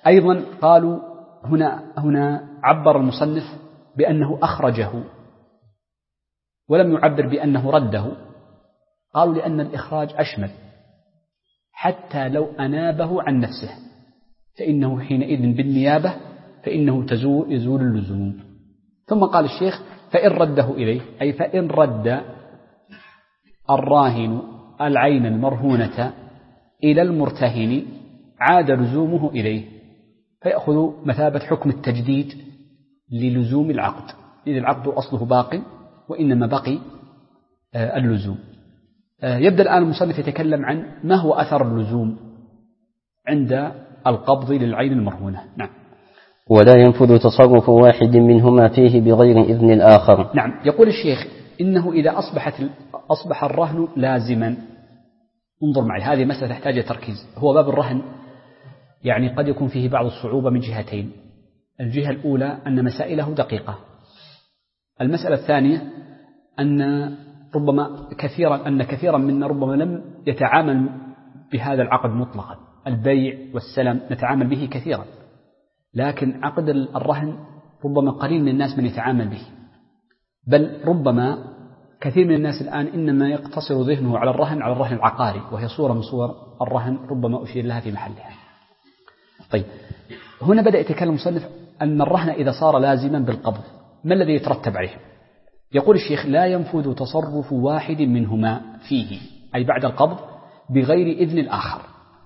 Speaker 2: أيضا قالوا هنا عبر المصنف بأنه أخرجه ولم يعبر بأنه رده. قالوا لأن الإخراج أشمل، حتى لو أنابه عن نفسه فإنه حينئذ بالنيابة فإنه يزول اللزوم. ثم قال الشيخ فإن رده إليه، أي فإن رد الراهن العين المرهونة إلى المرتهن عاد لزومه إليه، فيأخذ مثابة حكم التجديد للزوم العقد، إذ العقد أصله باق وإنما بقي اللزوم. يبدأ الآن المصنف يتكلم عن ما هو أثر اللزوم عند القبض للعين المرهونة. نعم.
Speaker 1: ولا ينفذ تصرف واحد منهما فيه بغير إذن الآخر.
Speaker 2: نعم. يقول الشيخ إنه إذا أصبح الرهن لازما. انظر معي، هذه مسألة تحتاج تركيز. هو باب الرهن يعني قد يكون فيه بعض الصعوبة من جهتين. الجهة الأولى أن مسائله دقيقة. المسألة الثانية أن كثيرا منا ربما لم يتعامل بهذا العقد مطلقا. البيع والسلم نتعامل به كثيرا، لكن عقد الرهن ربما قليل من الناس من يتعامل به، بل ربما كثير من الناس الآن إنما يقتصر ذهنه على الرهن العقاري، وهي صورة من صور الرهن ربما أشير لها في محلها. طيب، هنا بدأ يتكلم المصنف أن الرهن إذا صار لازما بالقبض ما الذي يترتب عليه؟ يقول الشيخ لا ينفذ تصرف واحد منهما فيه، أي بعد القبض، بغير إذن الآخر.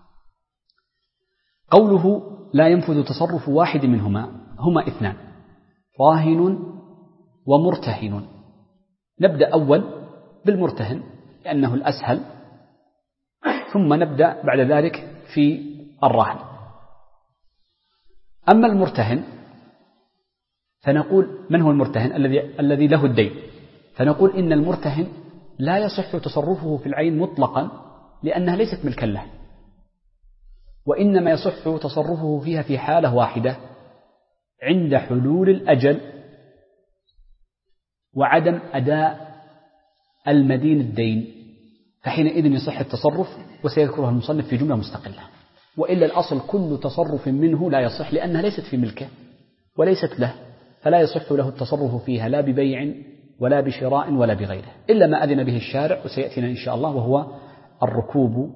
Speaker 2: قوله لا ينفذ تصرف واحد منهما، هما اثنان، راهن ومرتهن. نبدأ أول بالمرتهن لأنه الأسهل، ثم نبدأ بعد ذلك في الراهن. أما المرتهن فنقول من هو المرتهن؟ الذي له الدين. فنقول إن المرتهن لا يصح تصرفه في العين مطلقا لأنها ليست ملكا له، وإنما يصح تصرفه فيها في حالة واحدة عند حلول الأجل وعدم أداء المدين الدين، فحينئذ يصح التصرف، وسيذكرها المصنف في جملة مستقلة. وإلا الأصل كل تصرف منه لا يصح لأنها ليست في ملكه وليست له، فلا يصح له التصرف فيها لا ببيع ولا بشراء ولا بغيره، إلا ما أذن به الشارع وسيأتينا إن شاء الله، وهو الركوب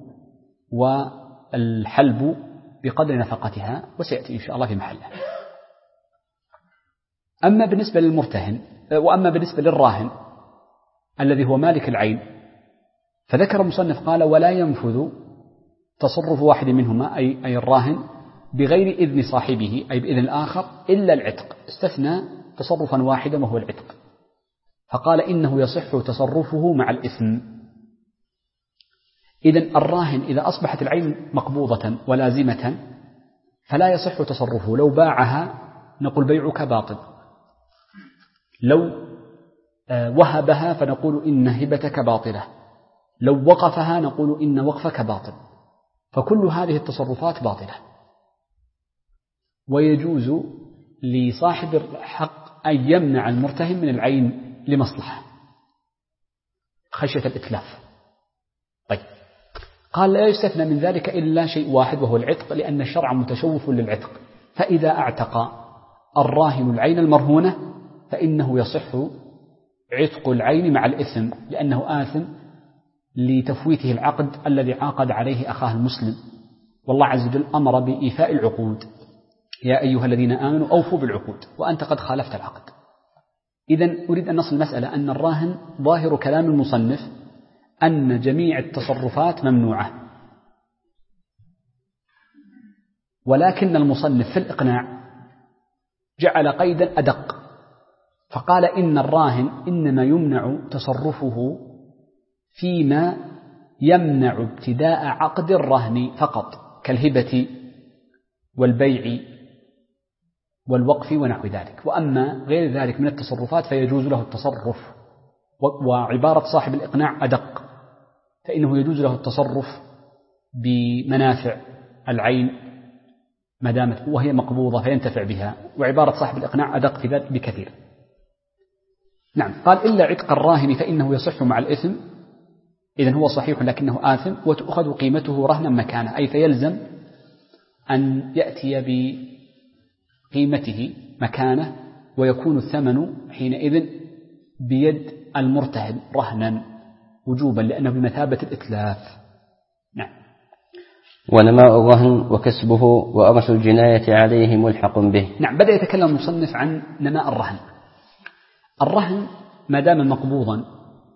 Speaker 2: والحلب بقدر نفقتها، وسيأتي إن شاء الله في محله. أما بالنسبة للمرتهن وأما بالنسبة للراهن الذي هو مالك العين، فذكر المصنف قال ولا ينفذ تصرف واحد منهما أي الراهن بغير إذن صاحبه، أي بإذن الآخر، إلا العتق. استثنى تصرفا واحدا وهو العتق، فقال إنه يصح تصرفه مع الإثم. إذن الراهن إذا أصبحت العين مقبوضة ولازمة فلا يصح تصرفه. لو باعها نقول بيعك باطل، لو وهبها فنقول إن هبتك باطلة، لو وقفها نقول إن وقفك باطل، فكل هذه التصرفات باطلة. ويجوز لصاحب الحق أن يمنع المرتهن من العين لمصلحة خشية الإتلاف. طيب، قال لا يستثنى من ذلك إلا شيء واحد وهو العتق، لأن الشرع متشوف للعتق. فإذا اعتق الراهن العين المرهونة فإنه يصح عتق العين مع الإثم، لأنه آثم لتفويته العقد الذي عاقد عليه أخاه المسلم. والله عز وجل أمر بإيفاء العقود، يا أيها الذين آمنوا أوفوا بالعقود، وأنت قد خالفت العقد. إذن أريد أن نصل المسألة أن الراهن ظاهر كلام المصنف أن جميع التصرفات ممنوعة، ولكن المصنف في الإقناع جعل قيدا أدق، فقال إن الراهن إنما يمنع تصرفه فيما يمنع ابتداء عقد الرهن فقط، كالهبة والبيع والوقف ونحو ذلك. وأما غير ذلك من التصرفات فيجوز له التصرف. وعبارة صاحب الإقناع أدق، فإنه يجوز له التصرف بمنافع العين ما دامت وهي مقبوضة فينتفع بها، وعبارة صاحب الإقناع أدق في ذلك بكثير. نعم. قال إلا عتق الراهن فإنه يصح مع الإثم، إذن هو صحيح لكنه آثم، وتؤخذ قيمته رهنا مكانه، أي فيلزم أن يأتي بقيمته مكانه، ويكون الثمن حينئذ بيد المرتهن رهنا وجوبا، لأنه بمثابة الإتلاف. نعم.
Speaker 1: ونماء الرهن وكسبه وأرث الجناية عليه ملحق به.
Speaker 2: نعم، بدأ يتكلم المصنف عن نماء الرهن. الرهن ما دام مقبوضا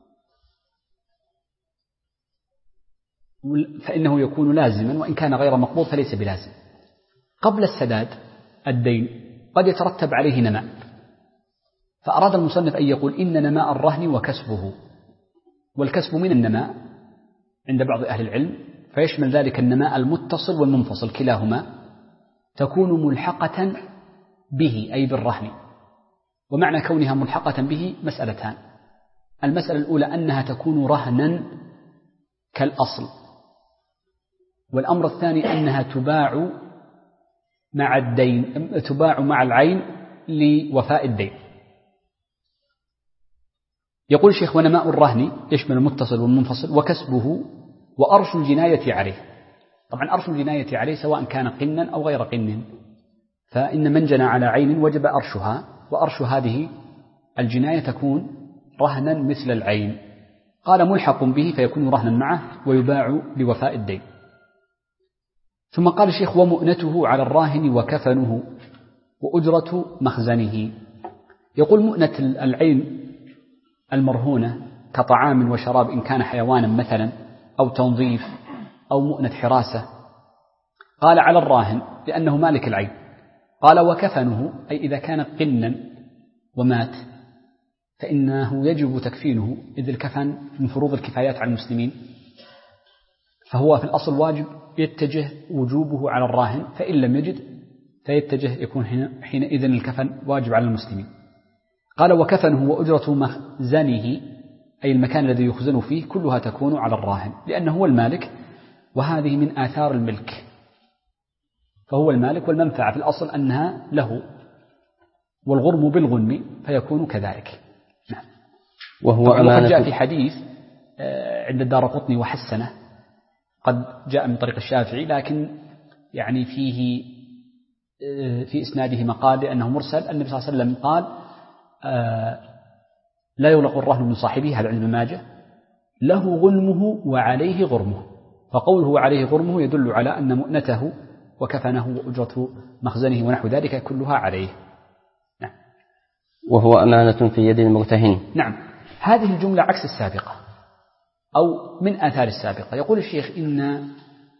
Speaker 2: فإنه يكون لازما، وإن كان غير مقبوض فليس بلازم. قبل السداد الدين قد يترتب عليه نماء، فأراد المصنف أن يقول إن نماء الرهن وكسبه، والكسب من النماء عند بعض أهل العلم، فيشمل ذلك النماء المتصل والمنفصل كلاهما، تكون ملحقة به أي بالرهن. ومعنى كونها ملحقة به مسألتان: المسألة الأولى أنها تكون رهنا كالأصل، والأمر الثاني أنها تباع مع الدين، تباع مع العين لوفاء الدين. يقول الشيخ: ونماء الرهن يشمل المتصل والمنفصل وكسبه وأرش الجناية عليه. طبعا أرش الجناية عليه سواء كان قنا أو غير قن، فإن من جنى على عين وجب أرشها، وأرش هذه الجناية تكون رهنا مثل العين. قال ملحق به فيكون رهنا معه ويباع لوفاء الدين. ثم قال الشيخ: ومؤنته على الراهن وكفنه وأجرة مخزنه. يقول مؤنة العين المرهونة كطعام وشراب إن كان حيوانا مثلا، أو تنظيف، أو مؤنة حراسة. قال على الراهن لأنه مالك العين. قال وكفنه أي إذا كان قنا ومات فإنه يجب تكفينه، إذ الكفن من فروض الكفايات على المسلمين، فهو في الأصل واجب، يتجه وجوبه على الراهن، فإن لم يجد فيتجه يكون حينئذ الكفن واجب على المسلمين. قال وكفنه وأجرة مخزنه أي المكان الذي يخزن فيه كلها تكون على الراهن، لأنه هو المالك، وهذه من آثار الملك، فهو المالك، والمنفعة في الأصل أنها له، والغرم بالغنم فيكون كذلك. نعم.
Speaker 1: وهو أمانة.
Speaker 2: جاء في حديث عند الدارقطني وحسنه، قد جاء من طريق الشافعي، لكن يعني فيه في إسناده مقال لأنه مرسل. النبي صلى الله عليه وسلم قال: لا يغلق الرهن من صاحبه، هذا عند ابن ماجه، له غنمه وعليه غرمه. فقوله عليه غرمه يدل على أن مؤنته وكفنه وأجرة مخزنه ونحو ذلك كلها عليه. نعم.
Speaker 1: وهو أمانة في يد المرتهن.
Speaker 2: نعم، هذه الجملة عكس السابقة أو من آثار السابقة. يقول الشيخ: إن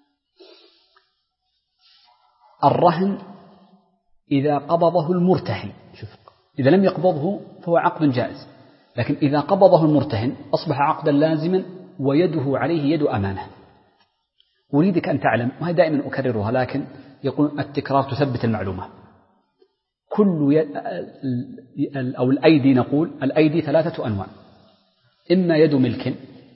Speaker 2: الرهن إذا قبضه المرتهن، شوف، إذا لم يقبضه فهو عقد جائز، لكن إذا قبضه المرتهن أصبح عقدا لازما ويده عليه يد أمانة. أريدك أن تعلم، وهي دائما أكررها لكن يقول التكرار تثبت المعلومة. كل أو الأيدي، نقول الأيدي 3 أنواع: إما يد ملك،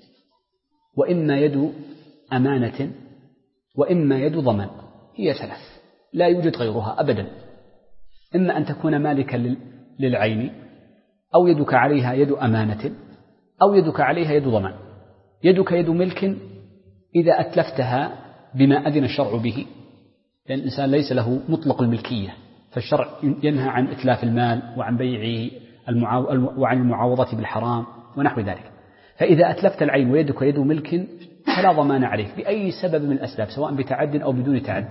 Speaker 2: وإما يد أمانة، وإما يد ضمان. هي 3، لا يوجد غيرها أبدا. إما أن تكون مالكا للعين، أو يدك عليها يد أمانة، أو يدك عليها يد ضمان. يدك يد ملك إذا أتلفتها بما أذن الشرع به، لأن الإنسان ليس له مطلق الملكية، فالشرع ينهى عن إتلاف المال وعن بيعه وعن المعاوضة بالحرام ونحو ذلك. فإذا أتلفت العين ويدك يد ملك فلا ضمان عليك بأي سبب من الأسباب، سواء بتعد أو بدون تعد.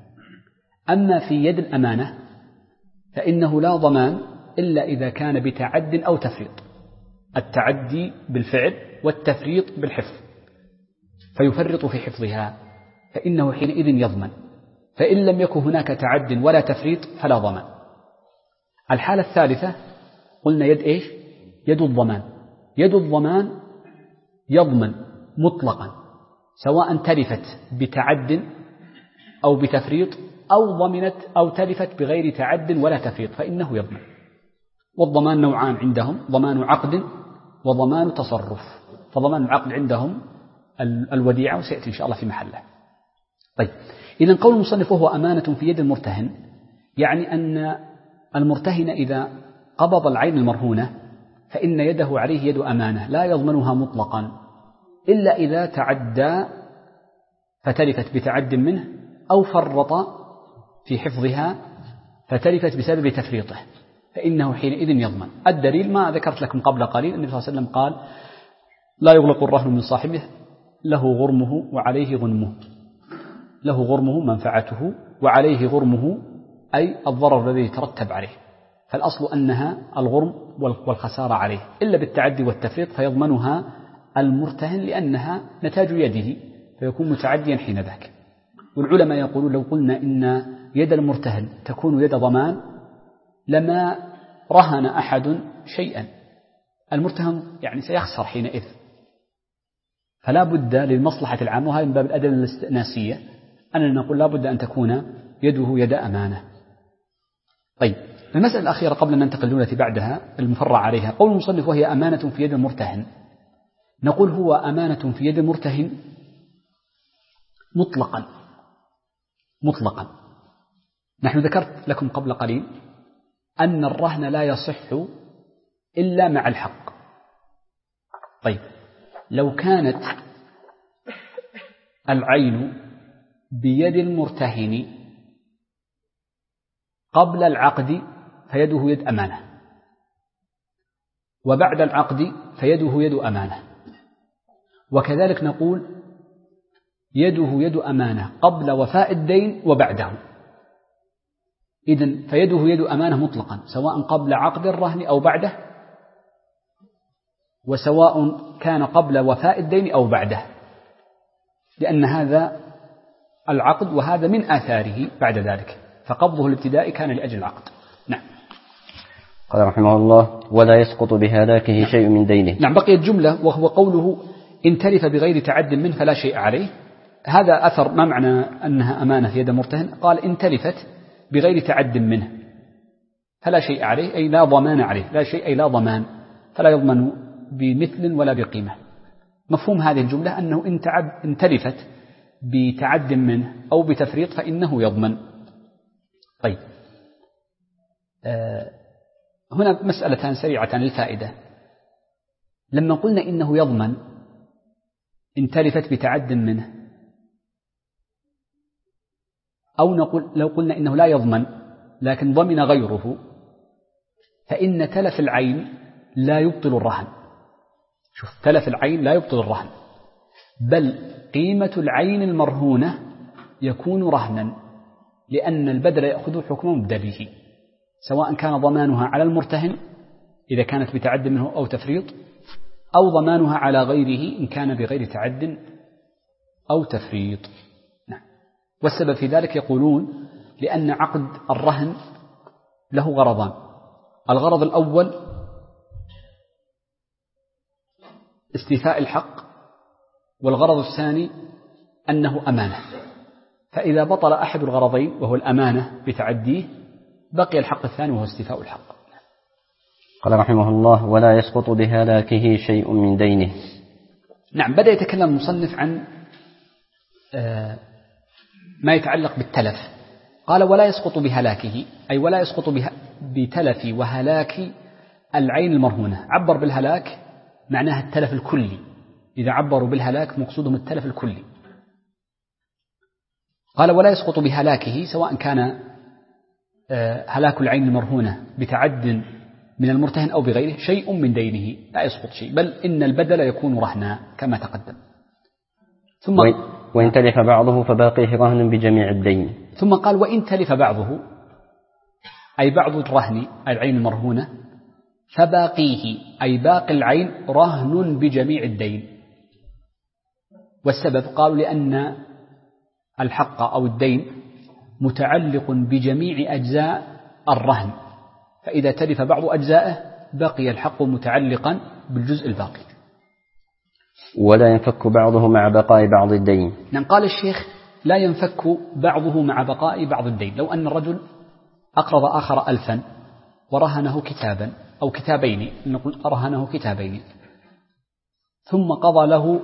Speaker 2: أما في يد الأمانة فإنه لا ضمان إلا إذا كان بتعد أو تفريط، التعدي بالفعل والتفريط بالحفظ، فيفرط في حفظها، فإنه حينئذ يضمن. فإن لم يكن هناك تعد ولا تفريط فلا ضمان. الحالة الثالثة قلنا يد إيش؟ يد الضمان. يد الضمان يضمن مطلقا، سواء تلفت بتعد أو بتفريط، أو ضمنت أو تلفت بغير تعد ولا تفريط، فإنه يضمن. والضمان نوعان عندهم: ضمان عقد وضمان تصرف. فضمان العقد عندهم الوديعة، وسيأتي إن شاء الله في محله. طيب، إذن قول المصنف وهو أمانة في يد المرتهن، يعني أن المرتهن إذا قبض العين المرهونة فإن يده عليه يد أمانة لا يضمنها مطلقا، إلا إذا تعدى فتلفت بتعد منه، أو فرط في حفظها فتلفت بسبب تفريطه فإنه حينئذ يضمن. الدليل ما ذكرت لكم قبل قليل، النبي صلى الله عليه وسلم قال: لا يغلق الرهن من صاحبه له غرمه وعليه غنمه، له غرمه منفعته وعليه غرمه أي الضرر الذي يترتب عليه، فالأصل أنها الغرم والخسارة عليه، إلا بالتعدي والتفريط فيضمنها المرتهن لأنها نتاج يده فيكون متعديا حين ذاك. والعلماء يقولون لو قلنا إن يد المرتهن تكون يد ضمان لما رهن أحد شيئا، المرتهن يعني سيخسر حينئذ، فلا بد للمصلحة العامة، وهذا من باب الأدلة الاستئناسية أننا نقول لا بد أن تكون يده يد أمانة. طيب، المسألة الأخيرة قبل أن ننتقل التي بعدها المفرع عليها، قول المصنف وهي أمانة في يد المرتهن، نقول هو أمانة في يد المرتهن مطلقا. نحن ذكرت لكم قبل قليل أن الرهن لا يصح إلا مع الحق. طيب، لو كانت العين بيد المرتهن قبل العقد فيده يد أمانة، وبعد العقد فيده يد أمانة، وكذلك نقول يده يد أمانة قبل وفاء الدين وبعده، إذن فيده يد أمانة مطلقا سواء قبل عقد الرهن أو بعده، وسواء كان قبل وفاء الدين أو بعده، لأن هذا العقد وهذا من آثاره بعد ذلك، فقبضه الابتدائي كان لأجل العقد. نعم.
Speaker 1: قال رحمه الله: ولا يسقط بهلاكه شيء من دينه.
Speaker 2: نعم، بقيت جملة وهو قوله إن تلف بغير تعد منه فلا شيء عليه. هذا أثر، ما معنى أنها أمانة في يد مرتهن؟ قال إن تلفت بغير تعد منه فلا شيء عليه، أي لا ضمان عليه، لا شيء أي لا ضمان، فلا يضمن بمثل ولا بقيمة. مفهوم هذه الجملة أنه إن تلفت بتعد منه أو بتفريط فإنه يضمن. طيب، هنا مسألتان سريعة للفائدة. لما قلنا إنه يضمن إن تلفت بتعد منه، أو نقول لو قلنا إنه لا يضمن لكن ضمن غيره، فإن تلف العين لا يبطل الرهن. شوف، تلف العين لا يبطل الرهن، بل قيمة العين المرهونة يكون رهنا، لأن البدل يأخذ حكم مبدله، سواء كان ضمانها على المرتهن إذا كانت بتعد منه أو تفريط، أو ضمانها على غيره إن كان بغير تعد أو تفريط. نعم. والسبب في ذلك يقولون لأن عقد الرهن له غرضان: الغرض الأول استيفاء الحق، والغرض الثاني أنه أمانة، فإذا بطل أحد الغرضين وهو الأمانة بتعديه بقي الحق الثاني وهو استيفاء الحق.
Speaker 1: قال رحمه الله: ولا يسقط بهلاكه شيء من دينه.
Speaker 2: نعم، بدأ يتكلم المصنف عن ما يتعلق بالتلف. قال ولا يسقط بهلاكه، أي ولا يسقط بتلف وهلاك العين المرهونة. عبر بالهلاك معناها التلف الكلي، إذا عبروا بالهلاك مقصودهم التلف الكلي. قال ولا يسقط بهلاكه، سواء كان هلاك العين المرهونة بتعد من المرتهن أو بغيره، شيء من دينه، لا يسقط شيء، بل إن البدل يكون رهنا كما تقدم. ثم
Speaker 1: وإن تلف بعضه فباقيه رهن بجميع الدين.
Speaker 2: ثم قال وإن تلف بعضه، أي بعض الرهن العين المرهونة، فباقيه أي باقي العين رهن بجميع الدين. والسبب قالوا لأن الحق أو الدين متعلق بجميع أجزاء الرهن، فإذا تلف بعض أجزائه بقي الحق متعلقا بالجزء الباقي.
Speaker 1: ولا ينفك بعضه مع بقاء بعض الدين.
Speaker 2: نعم، قال الشيخ لا ينفك بعضه مع بقاء بعض الدين. لو أن الرجل أقرض آخر 1000 ورهنه كتابا أو كتابين، نقول رهنه كتابين، ثم قضى له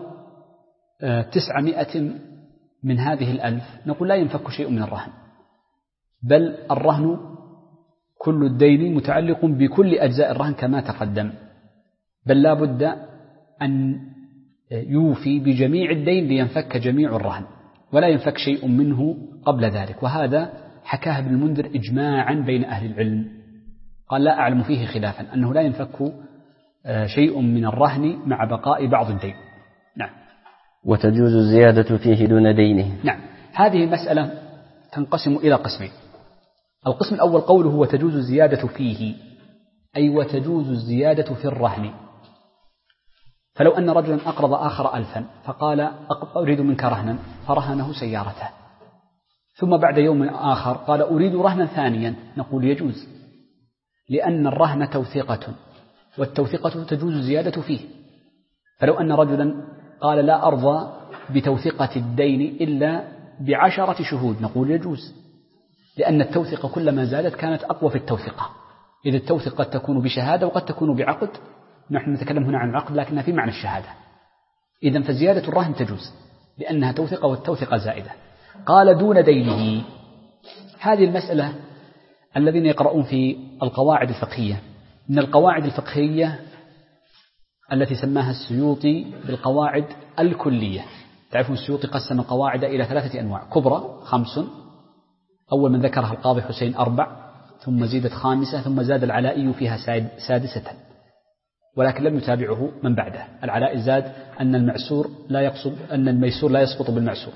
Speaker 2: 900 من هذه 1000، نقول لا ينفك شيء من الرهن، بل الرهن كل الدين متعلق بكل أجزاء الرهن كما تقدم، بل لا بد أن يوفي بجميع الدين لينفك جميع الرهن، ولا ينفك شيء منه قبل ذلك. وهذا حكاها ابن المنذر إجماعا بين أهل العلم، قال لا أعلم فيه خلافا، أنه لا ينفك شيء من الرهن مع بقاء بعض الدين. نعم.
Speaker 1: وتجوز الزيادة فيه دون دينه.
Speaker 2: نعم. هذه مسألة تنقسم إلى قسمين. القسم الأول قوله وتجوز الزيادة فيه، أي وتجوز الزيادة في الرهن. فلو أن رجلا أقرض آخر 1000 فقال أريد منك رهنا، فرهنه سيارته، ثم بعد يوم آخر قال أريد رهنا ثانيا، نقول يجوز، لأن الرهن توثيقة، والتوثيقة تجوز الزيادة فيه. فلو أن رجلا قال لا أرضى بتوثيقة الدين إلا ب10 شهود، نقول يجوز، لأن التوثيقة كلما زادت كانت أقوى في التوثيقة. إذا التوثيقة قد تكون بشهادة وقد تكون بعقد، نحن نتكلم هنا عن العقد لكنها في معنى الشهادة. إذن فزيادة الرهن تجوز لأنها توثيقة، والتوثيقة زائدة. قال دون دينه، هذه المسألة الذين يقرؤون في القواعد الفقهية، من القواعد الفقهية التي سماها السيوطي بالقواعد الكلية. تعرفون السيوطي قسم القواعد إلى 3 أنواع كبرى 5، أول من ذكرها القاضي حسين 4، ثم زيدت 5، ثم زاد العلائي فيها 6، ولكن لم يتابعه من بعده. العلاء زاد أن الميسور لا يسقط بالمعسور.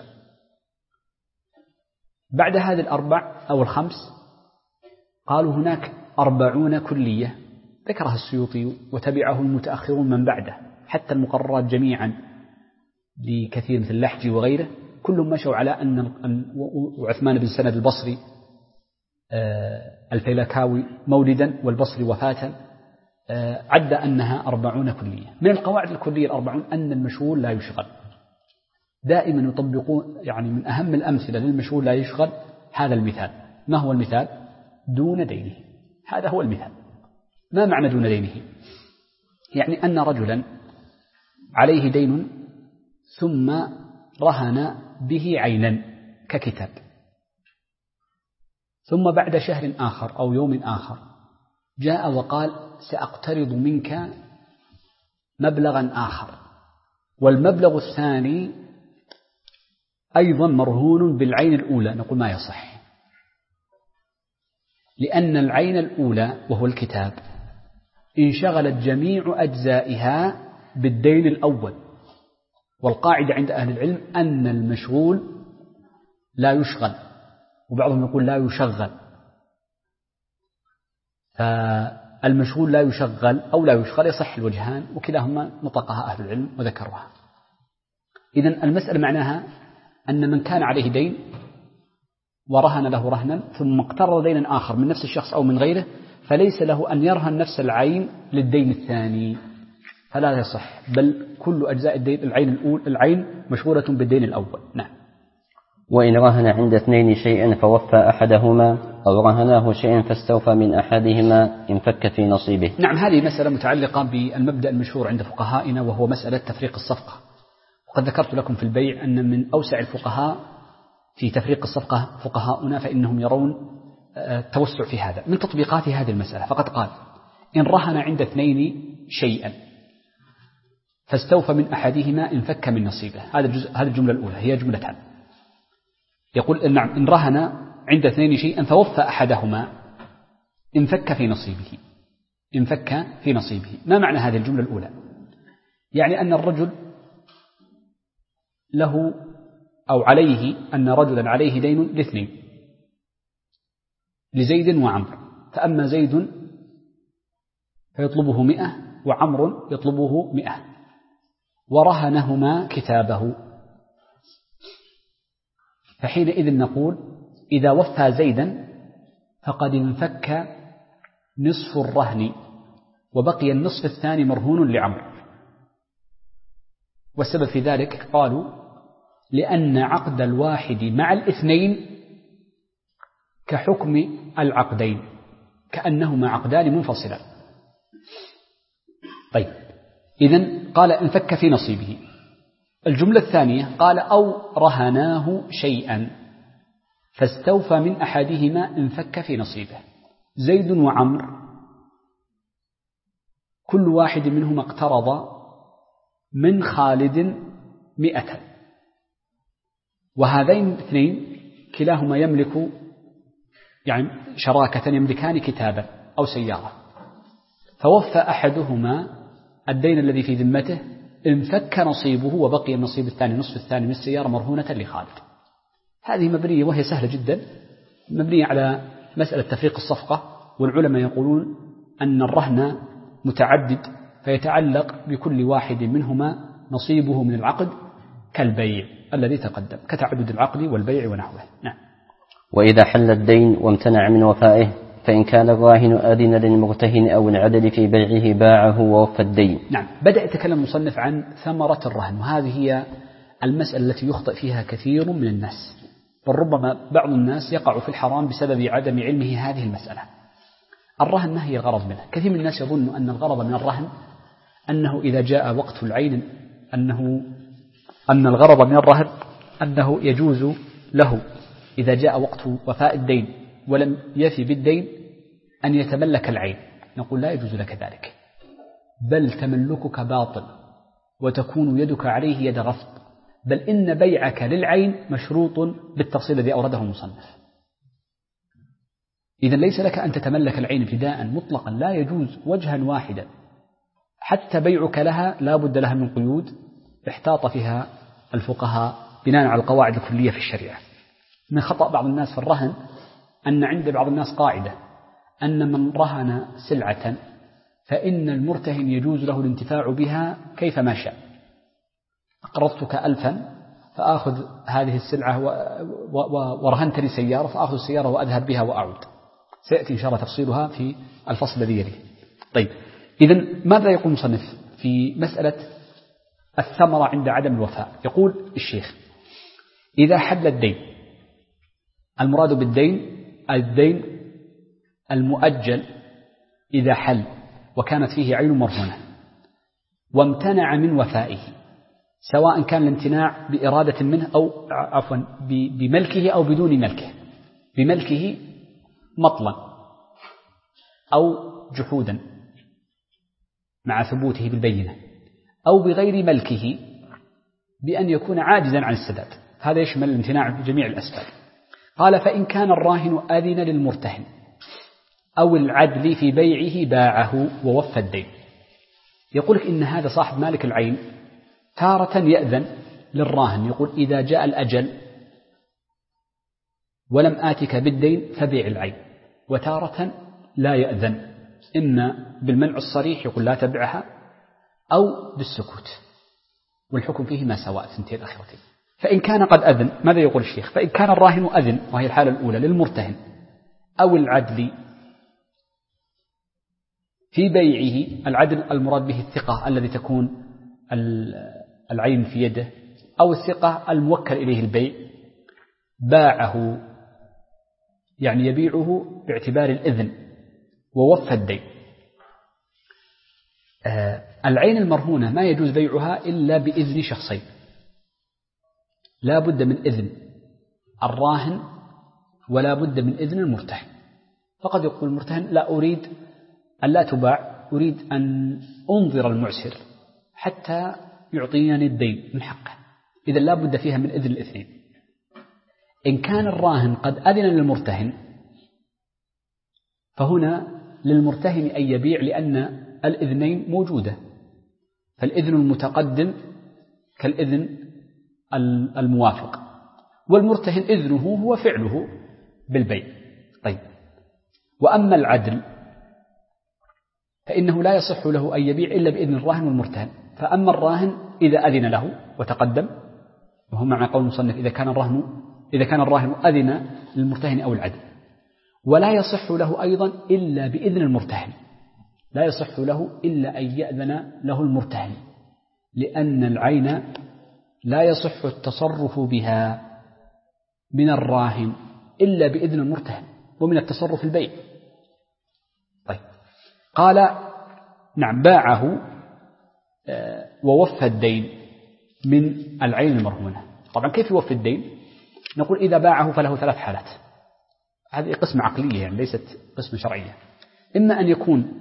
Speaker 2: بعد هذه 4 أو 5 قالوا هناك 40 كلية ذكرها السيوطي وتبعه المتأخرون من بعده، حتى المقررات جميعا لكثير مثل اللحجي وغيره، كلهم مشوا على أن وعثمان بن سند البصري الفيلكاوي مولدا والبصري وفاة عد أنها 40 كلية. من القواعد الكلية 40 أن المشغول لا يشغل، دائما يطبقون، يعني من أهم الأمثلة للمشغول لا يشغل هذا المثال. ما هو المثال؟ دون دينه. هذا هو المثال. ما معنى دون دينه؟ يعني أن رجلا عليه دين ثم رهن به عينا ككتاب، ثم بعد شهر آخر أو يوم آخر جاء وقال سأقترض منك مبلغا آخر، والمبلغ الثاني أيضا مرهون بالعين الأولى، نقول ما يصح، لأن العين الأولى وهو الكتاب انشغلت جميع أجزائها بالدين الأول، والقاعدة عند أهل العلم أن المشغول لا يشغل، وبعضهم يقول لا يشغل. فالمشغول لا يشغل أو لا يشغل يصح الوجهان، وكلاهما نطقها أهل العلم وذكروها. إذن المسألة معناها أن من كان عليه دين ورهن له رهنا ثم اقترض دينا آخر من نفس الشخص أو من غيره، فليس له أن يرهن نفس العين للدين الثاني، فلا يصح، بل كل أجزاء الدين العين مشغولة بالدين الأول. نعم.
Speaker 1: وإن رهن عند 2 شيئا فوفى أحدهما أو رهناه شيئا فاستوفى من أحدهما انفك في نصيبه.
Speaker 2: نعم. هذه مسألة متعلقة بالمبدأ المشهور عند فقهائنا، وهو مسألة تفريق الصفقة. وقد ذكرت لكم في البيع أن من أوسع الفقهاء في تفريق الصفقة فقهاؤنا، فإنهم يرون التوسع في هذا. من تطبيقات هذه المسألة فقد قال إن رهن عند 2 شيئا فاستوفى من أحدهما انفك من نصيبه. هذه الجملة الأولى هي جملتان. يقول نعم إن رهن عند 2 شيئا فوفى أحدهما انفك في نصيبه. انفك في نصيبه. ما معنى هذه الجملة الأولى؟ يعني أن الرجل له أو عليه، أن رجلا عليه دين ل2، لزيد وعمر، فأما زيد فيطلبه 100 وعمر يطلبه 100، ورهنهما كتابه، فحينئذ نقول إذا وفى زيدا فقد انفك نصف الرهن، وبقي النصف الثاني مرهون لعمر. والسبب في ذلك قالوا لأن عقد الواحد مع 2 كحكم العقدين، كأنهما عقدان منفصلان. طيب، إذن قال انفك في نصيبه. الجملة الثانية قال أو رهناه شيئا فاستوفى من أحدهما انفك في نصيبه. زيد وعمر كل واحد منهما اقترض من خالد 100، وهذين 2 كلاهما يملك يعني شراكة يملكان كتابا أو سيارة، فوفى أحدهما الدين الذي في ذمته، انفك نصيبه وبقي النصيب الثاني، نصف الثاني من السيارة مرهونة لخالد. هذه مبنية وهي سهلة جدا، مبنية على مسألة تفريق الصفقة، والعلماء يقولون أن الرهن متعدد فيتعلق بكل واحد منهما نصيبه من العقد كالبيع الذي تقدم، كتعدد العقد والبيع ونحوه. نعم.
Speaker 1: وإذا حل الدين وامتنع من وفائه فإن كان الراهن آذن للمرتهن أو العدل في بيعه باعه ووفى الدين.
Speaker 2: نعم. بدأ يتكلم المصنف عن ثمرة الرهن، وهذه هي المسألة التي يخطئ فيها كثير من الناس، بل ربما بعض الناس يقع في الحرام بسبب عدم علمه هذه المسألة. الرهن ما هي الغرض منه؟ كثير من الناس يظن أن الغرض من الرهن أنه إذا جاء وقت العين أن الغرض من الرهن أنه يجوز له إذا جاء وقت وفاء الدين ولم يفي بالدين أن يتملك العين. نقول لا يجوز لك ذلك، بل تملكك باطل وتكون يدك عليه يد غصب، بل إن بيعك للعين مشروط بالتفصيل الذي أورده المصنف. إذن ليس لك أن تتملك العين ابتداء مطلقا، لا يجوز وجها واحدا، حتى بيعك لها لا بد لها من قيود احتاط فيها الفقهاء بناء على القواعد الكلية في الشريعة. من خطأ بعض الناس في الرهن أن عند بعض الناس قاعدة أن من رهن سلعة فإن المرتهن يجوز له الانتفاع بها كيفما شاء. أقرضتك 1000 فآخذ هذه السلعة ورهنت لي سيارة فآخذ السيارة وأذهب بها وأعود، سيأتي إن شاء الله تفصيلها في الفصل الذي يليه. طيب، إذن ماذا يقول المصنف في مسألة الثمرة عند عدم الوفاء؟ يقول الشيخ: إذا حل الدين، المراد بالدين الدين المؤجل إذا حل وكانت فيه عين مرهونة وامتنع من وفائه، سواء كان الامتناع بإرادة منه أو عفوا بملكه أو بدون ملكه، بملكه مطلا أو جحودا مع ثبوته بالبينة، أو بغير ملكه بأن يكون عاجزا عن السداد، هذا يشمل الامتناع بجميع الأسباب. قال: فإن كان الراهن أذن للمرتهن أو العدل في بيعه باعه ووفى الدين. يقول لك إن هذا صاحب مالك العين تارة يأذن للراهن، يقول: إذا جاء الأجل ولم آتك بالدين فبيع العين، وتارة لا يأذن، إما بالمنع الصريح يقول لا تبعها أو بالسكوت، والحكم فيه ما سواء الثنتين الأخيرتين. فإن كان قد أذن، ماذا يقول الشيخ؟ فإن كان الراهن أذن، وهي الحالة الأولى، للمرتهن أو العدل في بيعه، العدل المراد به الثقة الذي تكون العين في يده، أو الثقة الموكل إليه البيع، باعه يعني يبيعه باعتبار الإذن ووفى الدين. العين المرهونة ما يجوز بيعها إلا بإذن شخصين، لا بد من إذن الراهن ولا بد من إذن المرتهن. فقد يقول المرتهن: لا أريد أن لا تباع، أريد أن أنظر المعسر حتى يعطيني الدين من حقه، إذا لا بد فيها من إذن الاثنين. إن كان الراهن قد أذن للمرتهن فهنا للمرتهن أن يبيع، لأن الإذنين موجودة، فالإذن المتقدم كالإذن الموافق، والمرتهن إذنه هو فعله بالبيع. طيب، وأما العدل فإنه لا يصح له أن يبيع إلا بإذن الراهن والمرتهن. فأما الراهن إذا أذن له وتقدم، وهو معنى قول المصنف إذا كان الراهن أذن للمرتهن أو العدل، ولا يصح له أيضا إلا بإذن المرتهن، لا يصح له إلا أن يأذن له المرتهن، لأن العين لا يصح التصرف بها من الراهن إلا بإذن المرتهن ومن التصرف البيع. طيب، قال: نعم، باعه ووفى الدين من العين المرهونة. طبعا كيف يوفي الدين؟ نقول إذا باعه فله 3 حالات، هذه قسمة عقلية يعني ليست قسمة شرعية. إما أن يكون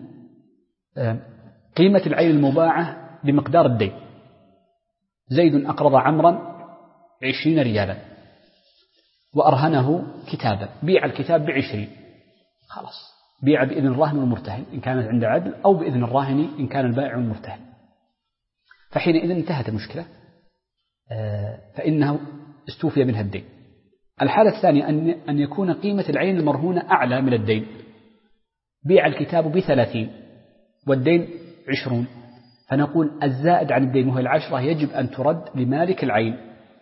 Speaker 2: قيمة العين المباعة بمقدار الدين، زيد أقرض عمرا 20 ريالا، وأرهنه كتابا، بيع الكتاب ب20، خلاص بيع بإذن الراهن والمرتهن إن كانت عند عدل، أو بإذن الراهن إن كان البائع والمرتهن. فحينئذ انتهت المشكلة، فإنه استوفي منها الدين. الحالة الثانية أن يكون قيمة العين المرهونة أعلى من الدين، بيع الكتاب ب30 والدين 20، فنقول الزائد عن الدين وهو 10 يجب أن ترد لمالك العين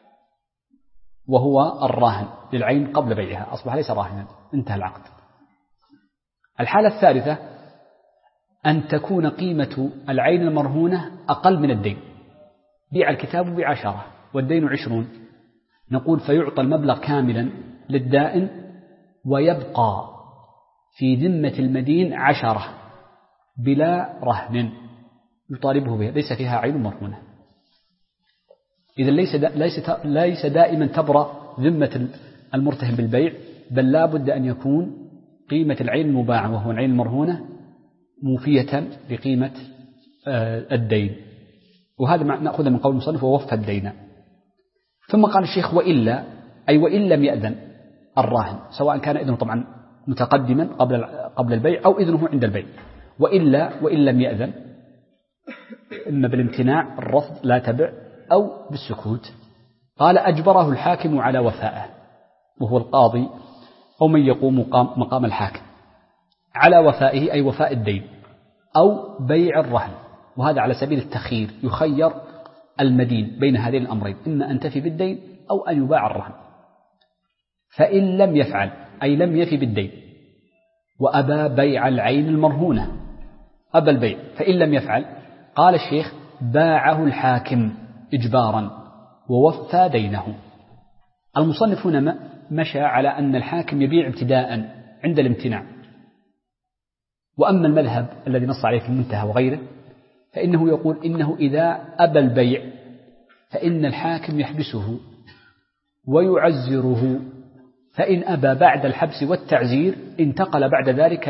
Speaker 2: وهو الراهن للعين قبل بيعها، أصبح ليس راهنا، انتهى العقد. الحالة الثالثة أن تكون قيمة العين المرهونة أقل من الدين، بيع الكتاب ب10 والدين 20، نقول فيعطى المبلغ كاملا للدائن ويبقى في ذمة المدين 10 بلا رهن يطالبه بها، ليس فيها عين مرهونة. إذا ليس دائما تبرأ ذمة المرتهن بالبيع، بل لا بد أن يكون قيمة العين المباعة وهو العين المرهونة موفية لقيمة الدين. وهذا نأخذ من قول المصنف ووفى الدين. ثم قال الشيخ وإلا، أي وإن لم يأذن الراهن، سواء كان إذنه طبعا متقدما قبل البيع أو إذنه عند البيع، وإن لم يأذن، إما بالامتناع الرفض لا تبع أو بالسكوت، قال أجبره الحاكم على وفائه، وهو القاضي أو من يقوم مقام الحاكم، على وفائه أي وفاء الدين أو بيع الرهن. وهذا على سبيل التخيير، يخير المدين بين هذين الأمرين، إما أن تفي بالدين أو أن يباع الرهن. فإن لم يفعل أي لم يفي بالدين وأبى بيع العين المرهونة، أبى البيع، فإن لم يفعل قال الشيخ باعه الحاكم إجبارا ووفى دينه. المصنف هنا مشى على أن الحاكم يبيع ابتداء عند الامتناع. وأما المذهب الذي نص عليه في المنتهى وغيره فإنه يقول إنه إذا أبى البيع فإن الحاكم يحبسه ويعزره، فإن أبى بعد الحبس والتعزير انتقل بعد ذلك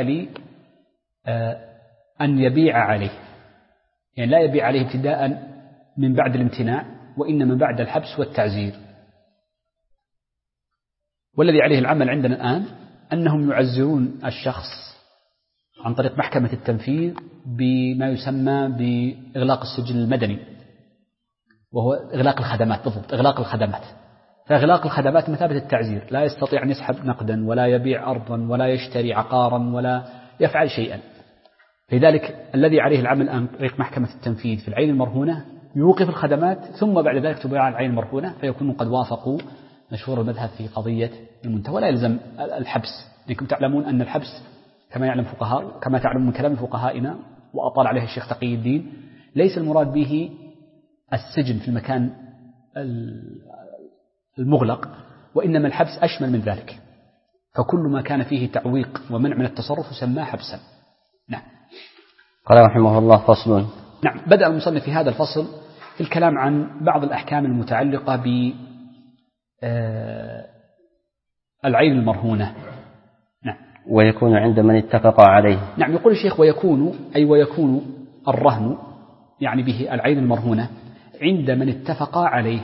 Speaker 2: أن يبيع عليه، يعني لا يبيع عليه ابتداء من بعد الامتناع، وإنما بعد الحبس والتعزير. والذي عليه العمل عندنا الآن أنهم يعزرون الشخص عن طريق محكمة التنفيذ بما يسمى بإغلاق السجل المدني، وهو إغلاق الخدمات، بالضبط إغلاق الخدمات. فإغلاق الخدمات مثابة التعزير، لا يستطيع أن يسحب نقدا ولا يبيع أرضا ولا يشتري عقارا ولا يفعل شيئا. لذلك الذي عليه العمل الآن طريق محكمة التنفيذ في العين المرهونة يوقف الخدمات ثم بعد ذلك تباع العين المرهونة، فيكونوا قد وافقوا مشهور المذهب في قضية المنتهى. ولا يلزم الحبس، لأنكم تعلمون أن الحبس كما تعلم من كلام فقهائنا وأطال عليه الشيخ تقي الدين، ليس المراد به السجن في المكان المغلق، وإنما الحبس أشمل من ذلك، فكل ما كان فيه تعويق ومنع من التصرف يسمى حبسا. نعم.
Speaker 1: قال رحمه الله فصل.
Speaker 2: نعم. بدأ المصنف في هذا الفصل في الكلام عن بعض الأحكام المتعلقة بالعين المرهونة. نعم.
Speaker 1: ويكون عند من اتفق عليه.
Speaker 2: نعم. يقول الشيخ ويكون الرهن يعني به العين المرهونة عند من اتفق عليه.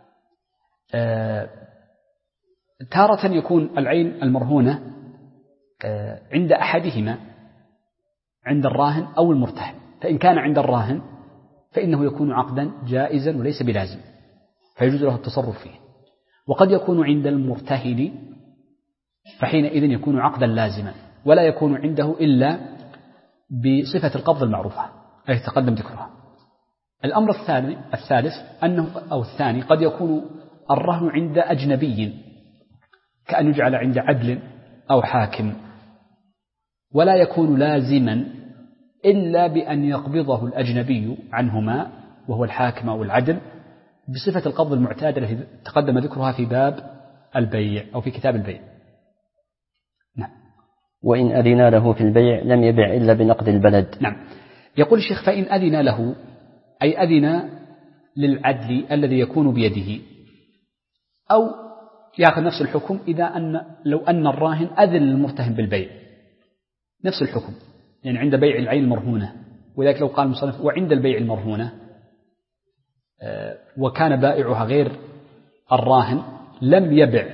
Speaker 2: تارة يكون العين المرهونة عند أحدهما، عند الراهن أو المرتهن، فإن كان عند الراهن فإنه يكون عقدا جائزا وليس بلازم، فيجوز له التصرف فيه. وقد يكون عند المرتهن فحينئذ يكون عقدا لازما، ولا يكون عنده إلا بصفة القبض المعروفة التي تقدم ذكرها. الأمر الثالث أو الثاني قد يكون الرهن عند أجنبي، كأن يجعل عند عدل أو حاكم، ولا يكون لازما إلا بأن يقبضه الأجنبي عنهما وهو الحاكم أو العدل بصفة القبض المعتادة التي تقدم ذكرها في باب البيع أو في كتاب البيع. نعم.
Speaker 1: وإن أذن له في البيع لم يبع إلا بنقد البلد.
Speaker 2: نعم. يقول الشيخ فإن أذن له أي أذن للعدل الذي يكون بيده، أو يأخذ نفس الحكم لو أن الراهن أذن للمرتهن بالبيع، نفس الحكم، يعني عند بيع العين المرهونة. ولذلك لو قال المصنف وعند البيع المرهونة وكان بائعها غير الراهن لم يبع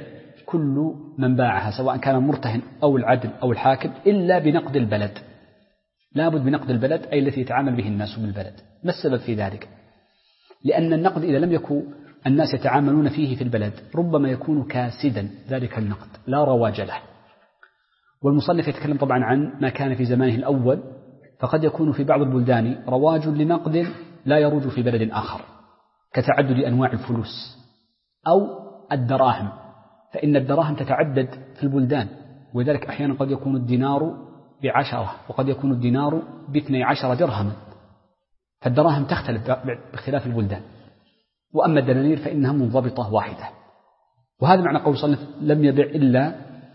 Speaker 2: كل من باعها سواء كان المرتهن أو العدل أو الحاكم إلا بنقد البلد. لابد بنقد البلد أي التي يتعامل به الناس بالبلد. ما السبب في ذلك؟ لأن النقد إذا لم يكن الناس يتعاملون فيه في البلد ربما يكون كاسدا ذلك النقد لا رواج له. والمصنف يتكلم طبعا عن ما كان في زمانه الأول، فقد يكون في بعض البلدان رواج لنقد لا يروج في بلد آخر كتعدد أنواع الفلوس أو الدراهم، فإن الدراهم تتعدد في البلدان، ولذلك أحيانا قد يكون الدينار ب10 وقد يكون الدينار ب12 درهما، فالدراهم تختلف باختلاف البلدان. وأما الدنانير فإنها منضبطة واحدة. وهذا معنى قول صنف لم يبع إلا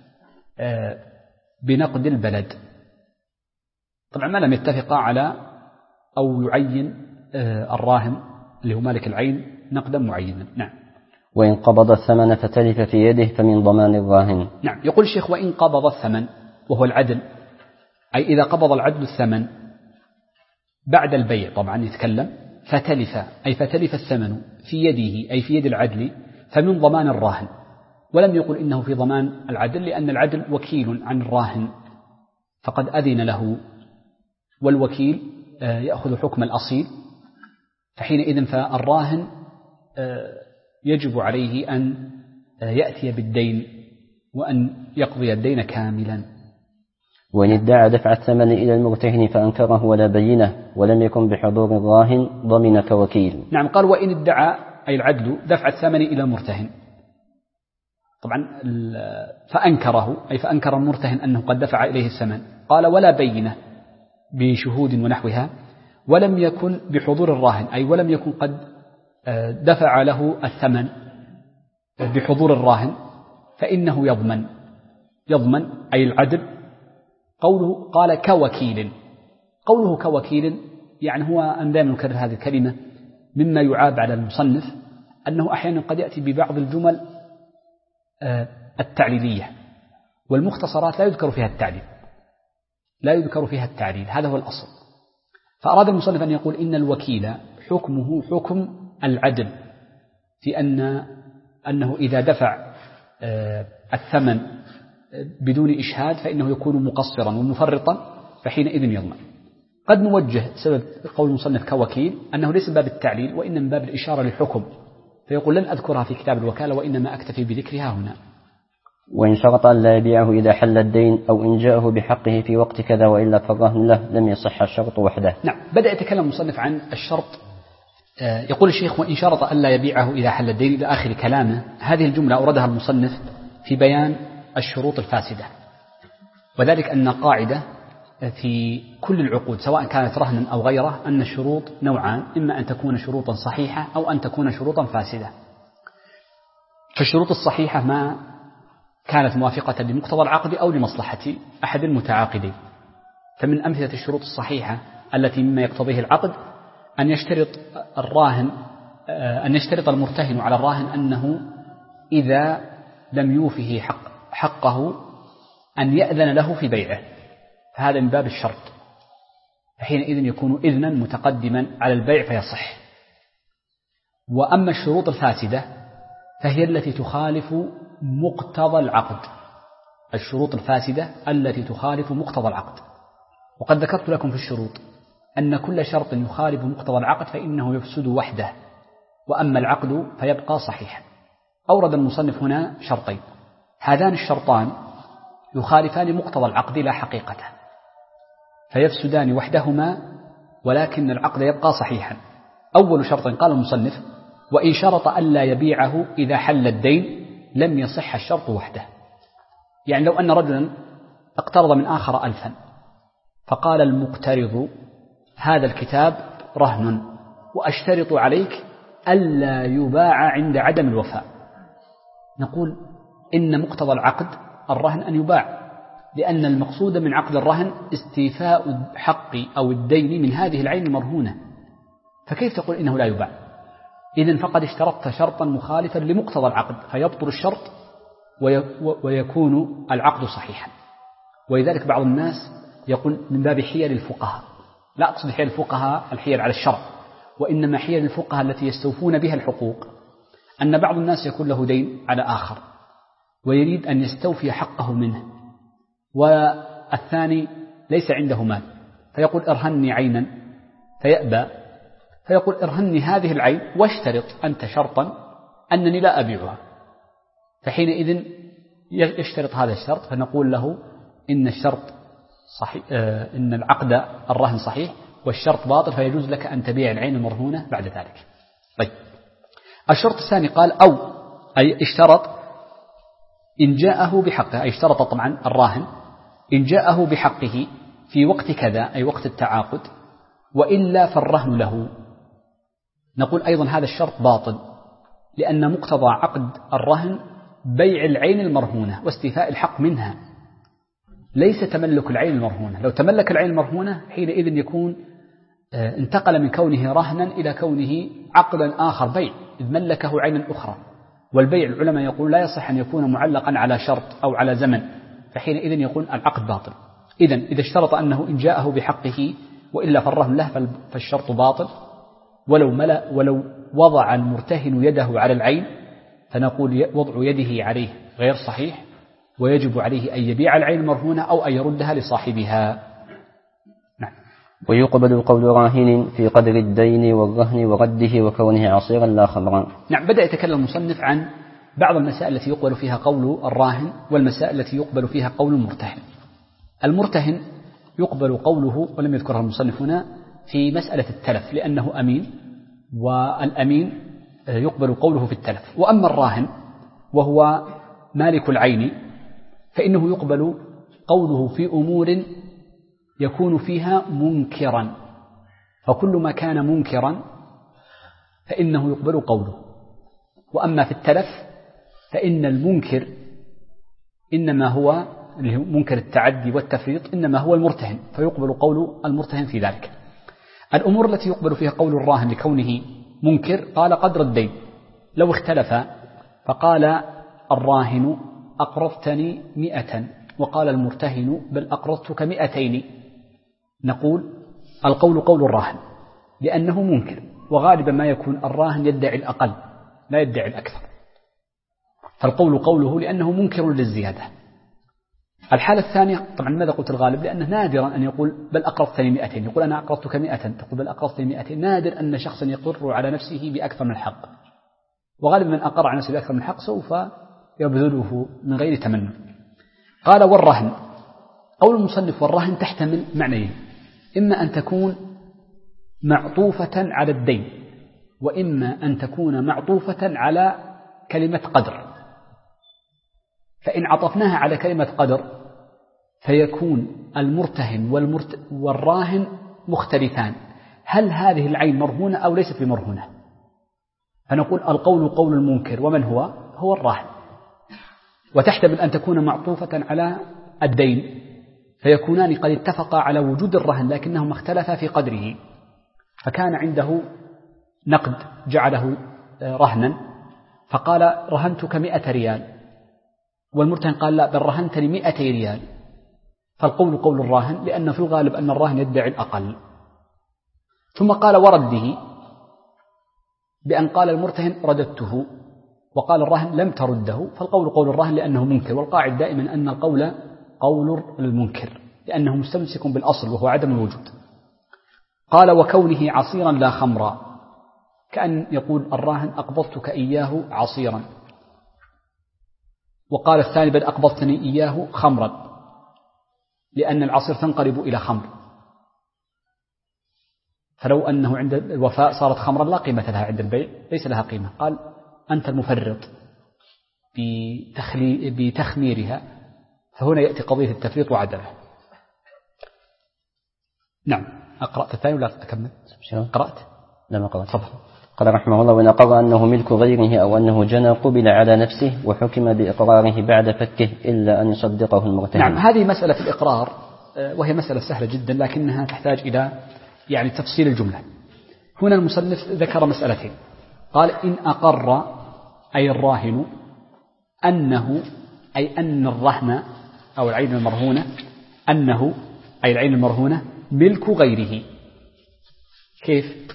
Speaker 2: بنقد البلد. طبعا ما لم يتفق على أو يعين الراهن اللي هو مالك العين نقدا معينا. نعم.
Speaker 1: وإن قبض الثمن فتلف في يده فمن ضمان الراهن.
Speaker 2: نعم. يقول الشيخ وإن قبض الثمن وهو العدل، أي إذا قبض العدل الثمن بعد البيع طبعا يتكلم، فتلف أي فتلف الثمن في يده أي في يد العدل فمن ضمان الراهن. ولم يقل إنه في ضمان العدل لأن العدل وكيل عن الراهن فقد أذن له، والوكيل يأخذ حكم الأصيل، فحينئذ فالراهن يجب عليه أن يأتي بالدين وأن يقضي الدين كاملا.
Speaker 1: وإن ادعى دفع الثمن إلى المرتهن فأنكره ولا بينه ولم يكن بحضور الراهن ضمن كوكيل.
Speaker 2: نعم. قال وإن ادعى أي العدل دفع الثمن إلى المرتهن، طبعا فأنكره أي فأنكر المرتهن أنه قد دفع إليه الثمن، قال ولا بينه بشهود ونحوها، ولم يكن بحضور الراهن أي ولم يكن قد دفع له الثمن بحضور الراهن، فإنه يضمن أي العدل. قوله قال كوكيل، قوله كوكيل يعني هو أن دائما نكرر هذه الكلمة مما يعاب على المصنف أنه أحيانا قد يأتي ببعض الجمل التعليلية، والمختصرات لا يذكر فيها التعليل، هذا هو الأصل. فأراد المصنف أن يقول إن الوكيل حكمه حكم العدل في أنه إذا دفع الثمن بدون إشهاد فإنه يكون مقصرا ومفرطا، فحينئذ يضمن. قد نوجه سبب قول المصنف كوكيل أنه ليس من باب التعليل وإنما من باب الإشارة للحكم، فيقول لن أذكرها في كتاب الوكالة وإنما أكتفي بذكرها هنا.
Speaker 1: وإن شرط أن لا يبيعه إذا حل الدين أو إن جاءه بحقه في وقت كذا وإلا فالرهن له لم يصح الشرط وحده.
Speaker 2: نعم. بدأ يتكلم المصنف عن الشرط. يقول الشيخ وإن شرط أن لا يبيعه إذا حل الدين إلى آخر كلامه. هذه الجملة أوردها المصنف في بيان الشروط الفاسدة، وذلك أن قاعدة في كل العقود سواء كانت رهنا أو غيره أن الشروط نوعان، إما أن تكون شروطا صحيحة أو أن تكون شروطا فاسدة. فالشروط الصحيحة ما كانت موافقة لمقتضى العقد أو لمصلحة أحد المتعاقدين. فمن أمثلة الشروط الصحيحة التي مما يقتضيه العقد أن يشترط المرتهن على الراهن أنه إذا لم يوفه حقه أن يأذن له في بيعه، فهذا من باب الشرط، فحينئذ يكون إذنا متقدما على البيع فيصح. وأما الشروط الفاسدة فهي التي تخالف مقتضى العقد، الشروط الفاسدة التي تخالف مقتضى العقد. وقد ذكرت لكم في الشروط أن كل شرط يخالف مقتضى العقد فإنه يفسد وحده، وأما العقد فيبقى صحيحا. أورد المصنف هنا شرطين، هذان الشرطان يخالفان مقتضى العقد لا حقيقته، فيفسدان وحدهما ولكن العقد يبقى صحيحا. أول شرط قال المصنف وإن شرط ألا يبيعه إذا حل الدين لم يصح الشرط وحده. يعني لو أن رجلا اقترض من آخر 1000 فقال المقترض هذا الكتاب رهن وأشترط عليك ألا يباع عند عدم الوفاء، نقول إن مقتضى العقد الرهن أن يباع، لأن المقصود من عقد الرهن استيفاء الحق أو الدين من هذه العين المرهونة، فكيف تقول إنه لا يباع؟ إذن فقد اشترطت شرطا مخالفا لمقتضى العقد فيبطل الشرط ويكون العقد صحيحا. ولذلك بعض الناس يقول من باب حيل الفقهاء، لا أقصد حيل الفقهاء الحيل على الشرع، وإنما حيل الفقهاء التي يستوفون بها الحقوق، أن بعض الناس يكون له دين على آخر ويريد أن يستوفي حقه منه، والثاني ليس عنده مال فيقول ارهني عينا فيأبى، فيقول ارهني هذه العين واشترط أنت شرطا أنني لا أبيعها، فحينئذ يشترط هذا الشرط، فنقول له إن الشرط صحيح، إن العقد الرهن صحيح والشرط باطل، فيجوز لك أن تبيع العين المرهونة بعد ذلك. طيب، الشرط الثاني قال أو، أي اشترط إن جاءه بحقه، أي اشترط طبعا الراهن إن جاءه بحقه في وقت كذا، أي وقت التعاقد، وإلا فالرهن له. نقول أيضا هذا الشرط باطل، لأن مقتضى عقد الرهن بيع العين المرهونة واستيفاء الحق منها، ليس تملك العين المرهونة. لو تملك العين المرهونة حينئذ يكون انتقل من كونه رهنا إلى كونه عقدا آخر بيع، إذ ملكه عينا أخرى، والبيع العلماء يقول لا يصح أن يكون معلقا على شرط أو على زمن، فحينئذ يكون العقد باطل. إذا اشترط أنه إن جاءه بحقه وإلا فالرهن له فالشرط باطل، ولو وضع المرتهن يده على العين فنقول وضع يده عليه غير صحيح، ويجب عليه أن يبيع العين المرهونة أو أن يردها لصاحبها. نعم.
Speaker 1: ويقبل قول راهن في قدر الدين والرهن ورده وكونه عصيرا لا خمرا.
Speaker 2: نعم، بدأ يتكلم المصنف عن بعض المسائل التي يقبل فيها قول الراهن والمسائل التي يقبل فيها قول المرتهن. المرتهن يقبل قوله، ولم يذكرها المصنف هنا، في مسألة التلف لأنه أمين، والأمين يقبل قوله في التلف. وأما الراهن وهو مالك العين فإنه يقبل قوله في أمور يكون فيها منكرا، فكل ما كان منكرا فإنه يقبل قوله. وأما في التلف فإن المنكر إنما هو منكر التعدي والتفريط إنما هو المرتهن، فيقبل قول المرتهن في ذلك. الأمور التي يقبل فيها قول الراهن لكونه منكر قال قدر الدين، لو اختلف فقال الراهن أقرضتني 100 وقال المرتهن بل أقرضتك 200، نقول القول قول الراهن لأنه منكر، وغالبا ما يكون الراهن يدعي الأقل لا يدعي الأكثر، فالقول قوله لأنه منكر للزيادة. الحالة الثانية طبعا ماذا قلت الغالب؟ لأنه نادرا أن يقول بل أقرضتني 200، يقول أنا أقرضتك 100 تقول بل أقرضتني 200، نادر أن شخصا يقر على نفسه بأكثر من الحق، وغالبا من أقر على نفسه بأكثر من الحق سوف يبذله من غير تمنى. قال والرهن، قول المصنف والرهن تحتمل معنيين، إما أن تكون معطوفة على الدين، وإما أن تكون معطوفة على كلمة قدر. فإن عطفناها على كلمة قدر فيكون المرتهن والراهن مختلفان، هل هذه العين مرهونة أو ليست بمرهونة؟ فنقول القول قول المنكر، ومن هو الراهن. وتحتمل أن تكون معطوفة على الدين، فيكونان قد اتفقا على وجود الرهن لكنهما اختلفا في قدره، فكان عنده نقد جعله رهنا فقال رهنتك 100 ريال، والمرتهن قال لا بل رهنتني 200 ريال، فالقول قول الراهن لأن في الغالب أن الراهن يدعي الأقل. ثم قال ورده، بأن قال المرتهن رددته وقال الراهن لم ترده، فالقول قول الراهن لأنه منكر، والقاعد دائما أن القول قول المنكر لأنه مستمسك بالأصل وهو عدم الوجود. قال وكونه عصيرا لا خمرا، كأن يقول الراهن أقبضتك إياه عصيرا، وقال الثاني بل أقبضتني إياه خمرا، لأن العصير تنقلب إلى خمر، فلو أنه عند الوفاء صارت خمرا لا قيمة لها عند البيع، ليس لها قيمة. قال أنت المفرط بتخميرها، فهنا يأتي قضية التفريط وعدمه. نعم. أقرأت الثاني ولا أكمل؟ قرأت؟
Speaker 1: لما قرأت. تفضل. قال رحمه الله وإن أقر أنه ملك غيره أو أنه جنى قبل على نفسه وحكم بإقراره بعد فكه إلا أن يصدقه المرتهن.
Speaker 2: نعم، هذه مسألة في الإقرار وهي مسألة سهلة جدا لكنها تحتاج إلى تفصيل الجملة. هنا المصنف ذكر مسألتين، قال إن أقر أي الراهن أنه أي أن الرهن أو العين المرهونة أنه أي العين المرهونة ملك غيره. كيف؟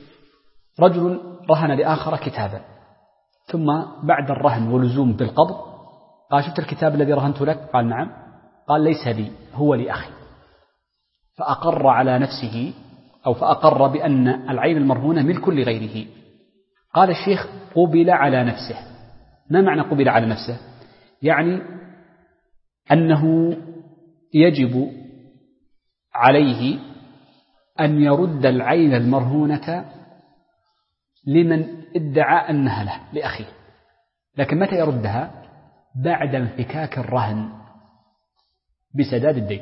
Speaker 2: رجل رهن لآخر كتابا، ثم بعد الرهن ولزوم بالقبض قال شفت الكتاب الذي رهنت لك؟ قال نعم. قال ليس لي، هو لأخي. فأقر على نفسه أو فأقر بأن العين المرهونة ملك لغيره. قال الشيخ قبل على نفسه. ما معنى قبل على نفسه؟ يعني أنه يجب عليه أن يرد العين المرهونة لمن ادعى أنها له، لأخيه. لكن متى يردها؟ بعد انفكاك الرهن بسداد الدين.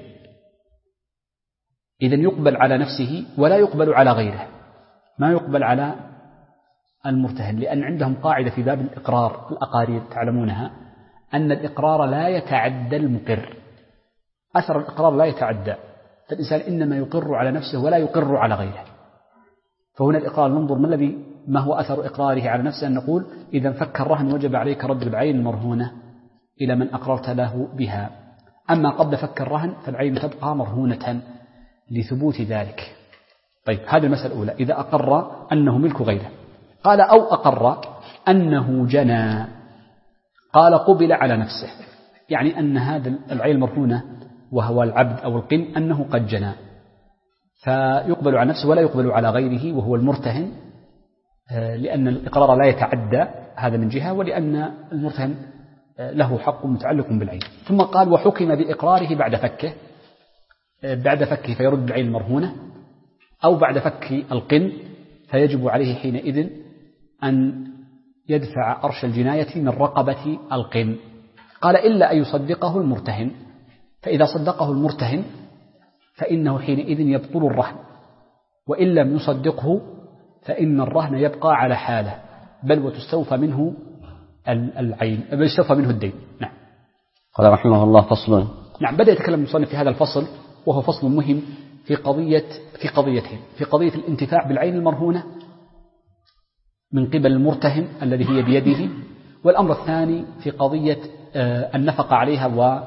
Speaker 2: إذن يقبل على نفسه ولا يقبل على غيره، ما يقبل على المرتهن، لأن عندهم قاعدة في باب الإقرار، الأقارير تعلمونها، أن الإقرار لا يتعدى المقر. أثر الإقرار لا يتعدى، فالإنسان إنما يقر على نفسه ولا يقر على غيره. فهنا الإقرار ننظر ما هو أثر إقراره على نفسه، أن نقول إذا انفك الرهن وجب عليك رد العين المرهونة إلى من أقررت له بها. أما قبل فك الرهن فالعين تبقى مرهونة لثبوت ذلك. طيب، هذه المسألة الأولى، إذا أقر أنه ملك غيره. قال أو أقر أنه جنى. قال قبل على نفسه، يعني أن هذا العين المرهونة وهو العبد أو القن أنه قد جنى، فيقبل على نفسه ولا يقبل على غيره وهو المرتهن، لأن الإقرار لا يتعدى، هذا من جهة، ولأن المرتهن له حق متعلق بالعين. ثم قال وحكم بإقراره بعد فكه فيرد العين المرهونة، أو بعد فك القن فيجب عليه حينئذ أن يدفع أرش الجناية من رقبة القن. قال إلا أن يصدقه المرتهن، فإذا صدقه المرتهن فإنه حينئذ يبطل الرهن، وإن لم يصدقه فإن الرهن يبقى على حاله، بل وتستوفى منه العين، بل يستوفى منه الدين. نعم.
Speaker 1: قال رحمه الله فصل.
Speaker 2: نعم، بدأ يتكلم المصنف في هذا الفصل، وهو فصل مهم في قضيتين: في قضية الانتفاع بالعين المرهونة من قبل المرتهن الذي هي بيده، والأمر الثاني في قضية النفقة عليها و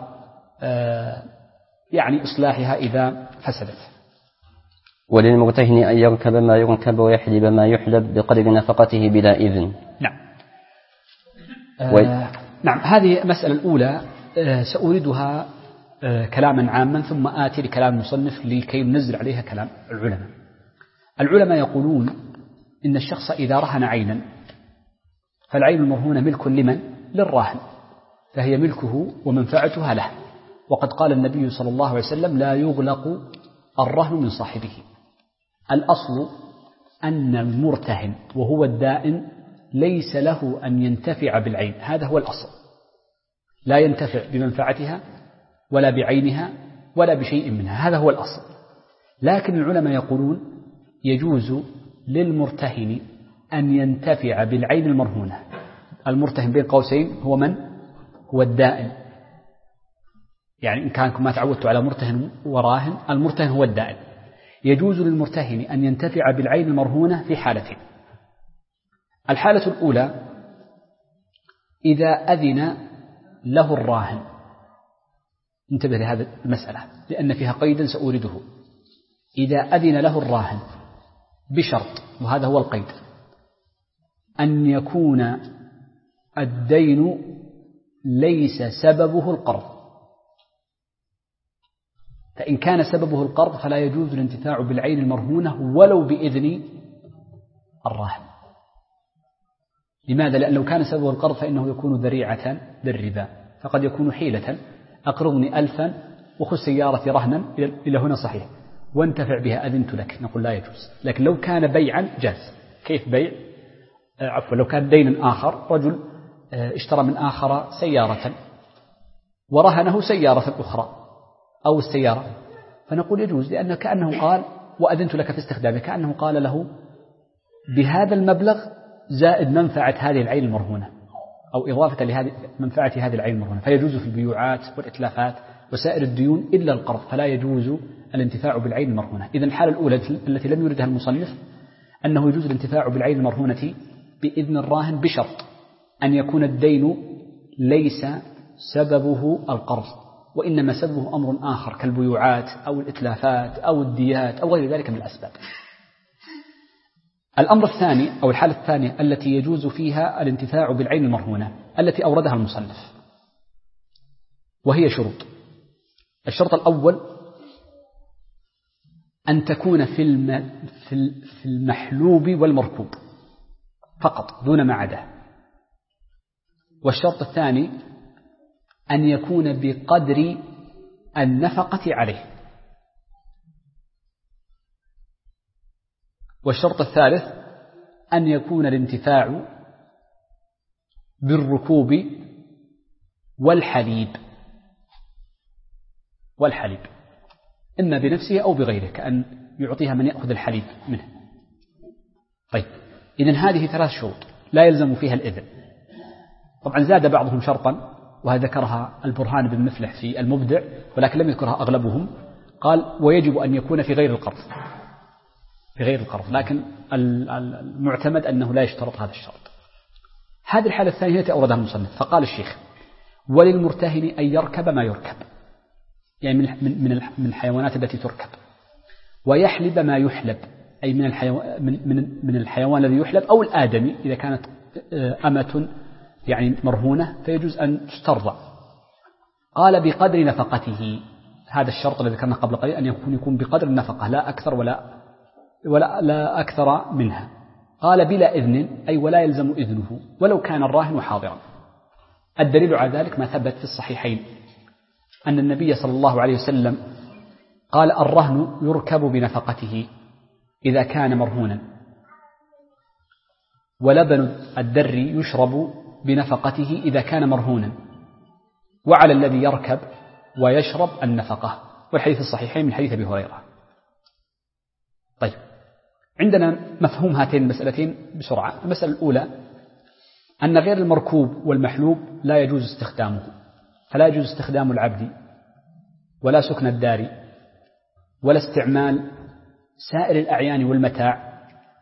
Speaker 2: يعني إصلاحها إذا فسدت.
Speaker 1: وللمرتهن أن يركب ما يركب ويحلب ما يحلب بقدر نفقته بلا إذن.
Speaker 2: نعم. نعم، هذه المسألة الأولى سأوردها كلاما عاما، ثم آتي لكلام المصنف لكي ننزل عليها كلام العلماء. العلماء يقولون إن الشخص إذا رهن عينا فالعين المرهونة ملك لمن؟ للراهن، فهي ملكه ومنفعتها له. وقد قال النبي صلى الله عليه وسلم لا يغلق الرهن من صاحبه. الأصل أن المرتهن وهو الدائن ليس له أن ينتفع بالعين، هذا هو الأصل، لا ينتفع بمنفعتها ولا بعينها ولا بشيء منها، هذا هو الأصل. لكن العلماء يقولون يجوز للمرتهن أن ينتفع بالعين المرهونة. المرتهن بين قوسين هو من؟ هو الدائن. يعني إن كان ما تعودت على مرتهن وراهن، المرتهن هو الدائن. يجوز للمرتهن أن ينتفع بالعين المرهونة في حالتين. الحالة الأولى إذا أذن له الراهن. انتبه لهذه المسألة لأن فيها قيدا سأورده. إذا أذن له الراهن بشرط، وهذا هو القيد، أن يكون الدين ليس سببه القرض. فإن كان سببه القرض فلا يجوز الانتفاع بالعين المرهونة ولو بإذن الراهن. لماذا؟ لأن لو كان سببه القرض فإنه يكون ذريعة للربا، فقد يكون حيلة: أقرضني 1000 وخذ سيارتي رهنا إلى هنا، صحيح، وانتفع بها، أذنت لك، نقول لا يجوز. لكن لو كان بيعا جاز. كيف بيع؟ لو كان دينا آخر، رجل اشترى من آخر سيارة ورهنه سيارة أخرى أو السيارة، فنقول يجوز، لأنه كأنه قال وأذنت لك في استخدامه، كأنه قال له بهذا المبلغ زائد منفعة هذه العين المرهونة أو إضافة لهذه منفعة هذه العين المرهونة. فيجوز في البيوعات والإتلافات وسائر الديون إلا القرض، فلا يجوز الانتفاع بالعين المرهونة. إذن الحالة الأولى التي لم يردها المصنف أنه يجوز الانتفاع بالعين المرهونة بإذن الراهن بشرط أن يكون الدين ليس سببه القرض، وإنما سببه أمر آخر كالبيوعات أو الإتلافات أو الديات أو غير ذلك من الأسباب. الأمر الثاني أو الحالة الثانية التي يجوز فيها الانتفاع بالعين المرهونة التي أوردها المصنف، وهي شروط. الشرط الأول أن تكون في المحلوب والمركوب فقط دون ما عداه. والشرط الثاني أن يكون بقدر النفقة عليه. والشرط الثالث أن يكون الانتفاع بالركوب والحليب إما بنفسه أو بغيره، كأن يعطيها من يأخذ الحليب منه. طيب، إذن هذه 3 شروط لا يلزم فيها الإذن. طبعا زاد بعضهم شرطا، وهذا ذكرها البرهان بن مفلح في المبدع، ولكن لم يذكرها أغلبهم. قال ويجب أن يكون في غير القرض، لكن المعتمد أنه لا يشترط هذا الشرط. هذه الحالة الثانية التي أوردها المصنف، فقال الشيخ وللمرتهن أن يركب ما يركب، يعني من الحيوانات التي تركب، ويحلب ما يحلب، أي من الحيوان الذي يحلب، أو الآدمي إذا كانت أمة يعني مرهونة فيجوز أن تسترضع. قال بقدر نفقته، هذا الشرط الذي ذكرنا قبل قليل، أن يكون بقدر النفقة لا أكثر ولا أكثر منها. قال بلا إذن، أي ولا يلزم إذنه ولو كان الراهن حاضرا. الدليل على ذلك ما ثبت في الصحيحين أن النبي صلى الله عليه وسلم قال الرهن يركب بنفقته إذا كان مرهونا، ولبن الدر يشرب بنفقته إذا كان مرهونا، وعلى الذي يركب ويشرب النفقة. والحديث الصحيحين من حديث أبي هريرة. طيب، عندنا مفهوم هاتين المسألتين بسرعة. المسألة الأولى أن غير المركوب والمحلوب لا يجوز استخدامه، فلا يجوز استخدام العبد ولا سكن الدار ولا استعمال سائر الأعيان والمتاع،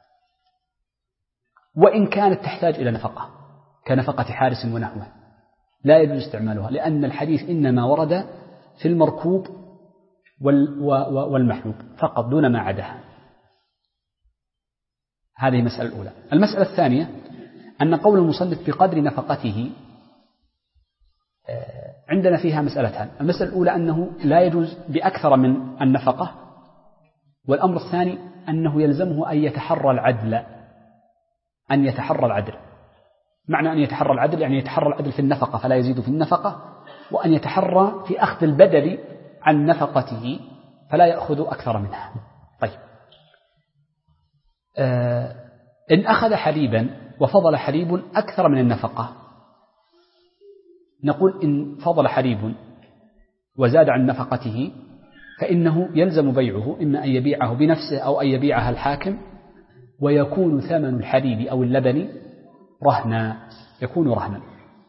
Speaker 2: وإن كانت تحتاج إلى نفقة كنفقة حارس ونحوه، لا يجوز استعمالها، لأن الحديث إنما ورد في المركوب والمحلوب فقط دون ما عداها. هذه المسألة الأولى. المسألة الثانية أن قول المصنف بقدر نفقته عندنا فيها مسألتان. المسألة الأولى أنه لا يجوز بأكثر من النفقة، والأمر الثاني أنه يلزمه أن يتحرى العدل. معنى أن يتحرى العدل يعني يتحرى العدل في النفقة فلا يزيد في النفقة، وأن يتحرى في أخذ البدل عن نفقته فلا يأخذ أكثر منها. طيب، إن أخذ حليبا وفضل حليب أكثر من النفقة، نقول إن فضل حليب وزاد عن نفقته فإنه يلزم بيعه، إما أن يبيعه بنفسه أو أن يبيعها الحاكم، ويكون ثمن الحليب أو اللبن يكون رهنا.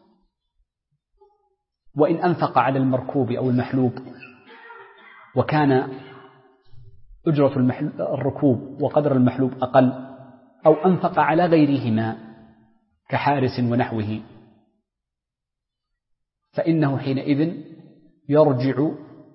Speaker 2: وإن أنفق على المركوب أو المحلوب وكان أجرة الركوب وقدر المحلوب أقل، أو أنفق على غيرهما كحارس ونحوه، فإنه حينئذ يرجع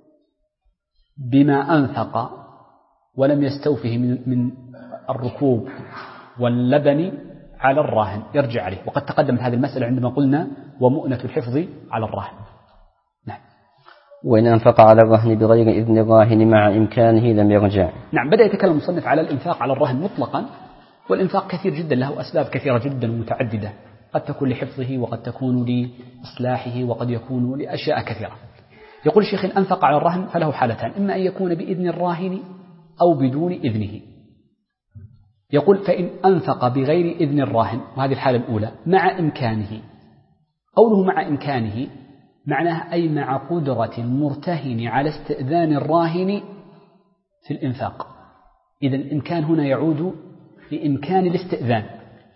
Speaker 2: بما أنفق ولم يستوفه من الركوب واللبن على الراهن، يرجع عليه. وقد تقدمت هذه المسألة عندما قلنا ومؤنة الحفظ على الراهن. نعم.
Speaker 1: وإن أنفق على الرهن بغير إذن الراهن مع إمكانه لم يرجع.
Speaker 2: نعم، بدأ يتكلم المصنف على الإنفاق على الرهن مطلقا، والإنفاق كثير جدا، له أسباب كثيرة جدا ومتعددة، قد تكون لحفظه وقد تكون لإصلاحه وقد يكون لأشياء كثيرة. يقول الشيخ إن أنفق على الرهن فله حالتان، إما أن يكون بإذن الراهن أو بدون إذنه. يقول فإن أنفق بغير إذن الراهن، وهذه الحالة الأولى، مع إمكانه. قوله مع إمكانه معناه أي مع قدرة المرتهن على استئذان الراهن في الإنفاق. إذن الإمكان هنا يعود لإمكان الاستئذان،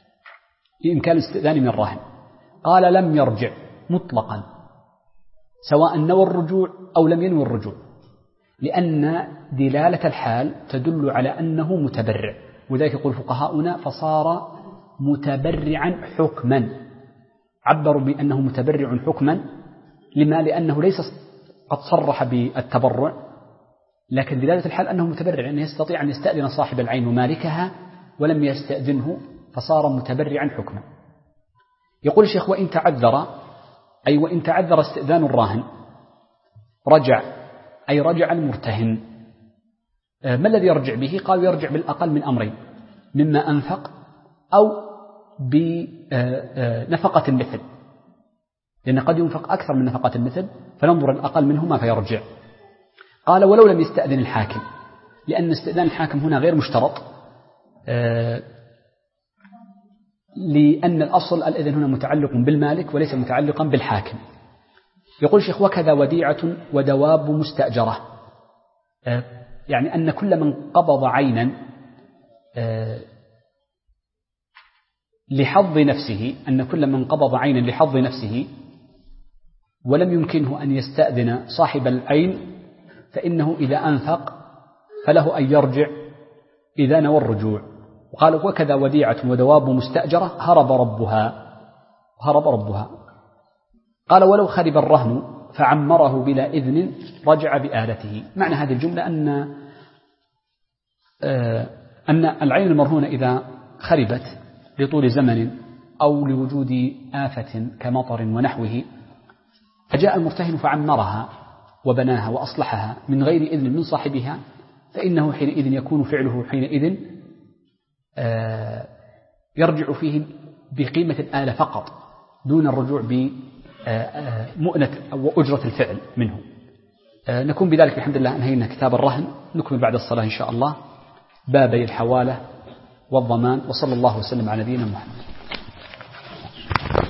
Speaker 2: من الراهن. قال لم يرجع مطلقا، سواء نوى الرجوع أو لم ينوي الرجوع، لأن دلالة الحال تدل على أنه متبرع، وذلك يقول فقهاؤنا فصار متبرعا حكما. عبروا بأنه متبرع حكما لما؟ لأنه ليس قد صرح بالتبرع، لكن دلالة الحال أنه متبرع، أنه يستطيع أن يستأذن صاحب العين ومالكها ولم يستأذنه، فصار متبرعا حكما. يقول الشيخ وإن تعذر، أي وإن تعذر استئذان الراهن رجع أي رجع المرتهن. ما الذي يرجع به؟ قالوا يرجع بالأقل من أمرين: مما أنفق أو بنفقة المثل، لأن قد ينفق أكثر من نفقة المثل، فننظر الأقل منهما فيرجع. قال ولو لم يستأذن الحاكم، لأن استئذان الحاكم هنا غير مشترط، لأن الأصل الإذن هنا متعلق بالمالك وليس متعلقا بالحاكم. يقول الشيخ: وكذا وديعة ودواب مستأجرة، يعني أن كل من قبض عينا لحظ نفسه، أن كل من قبض عينا لحظ نفسه ولم يمكنه أن يستأذن صاحب العين، فإنه إذا أنفق فله أن يرجع إذا نوى الرجوع. وقال: وكذا وديعة ودواب مستأجرة هرب ربها. قال: ولو خرب الرهن فعمره بلا إذن رجع بآلته. معنى هذه الجملة أن العين المرهونة إذا خربت لطول زمن أو لوجود آفة كمطر ونحوه، فجاء المرتهن فعمرها وبناها وأصلحها من غير إذن من صاحبها، فإنه حينئذ يكون فعله حينئذ يرجع فيه بقيمة الآلة فقط دون الرجوع بمؤنة أو أجرة الفعل منه. نكون بذلك الحمد لله أنهينا كتاب الرهن. نكمل بعد الصلاة إن شاء الله بابي الحوالة والضمان، وصلى الله وسلم على نبينا محمد.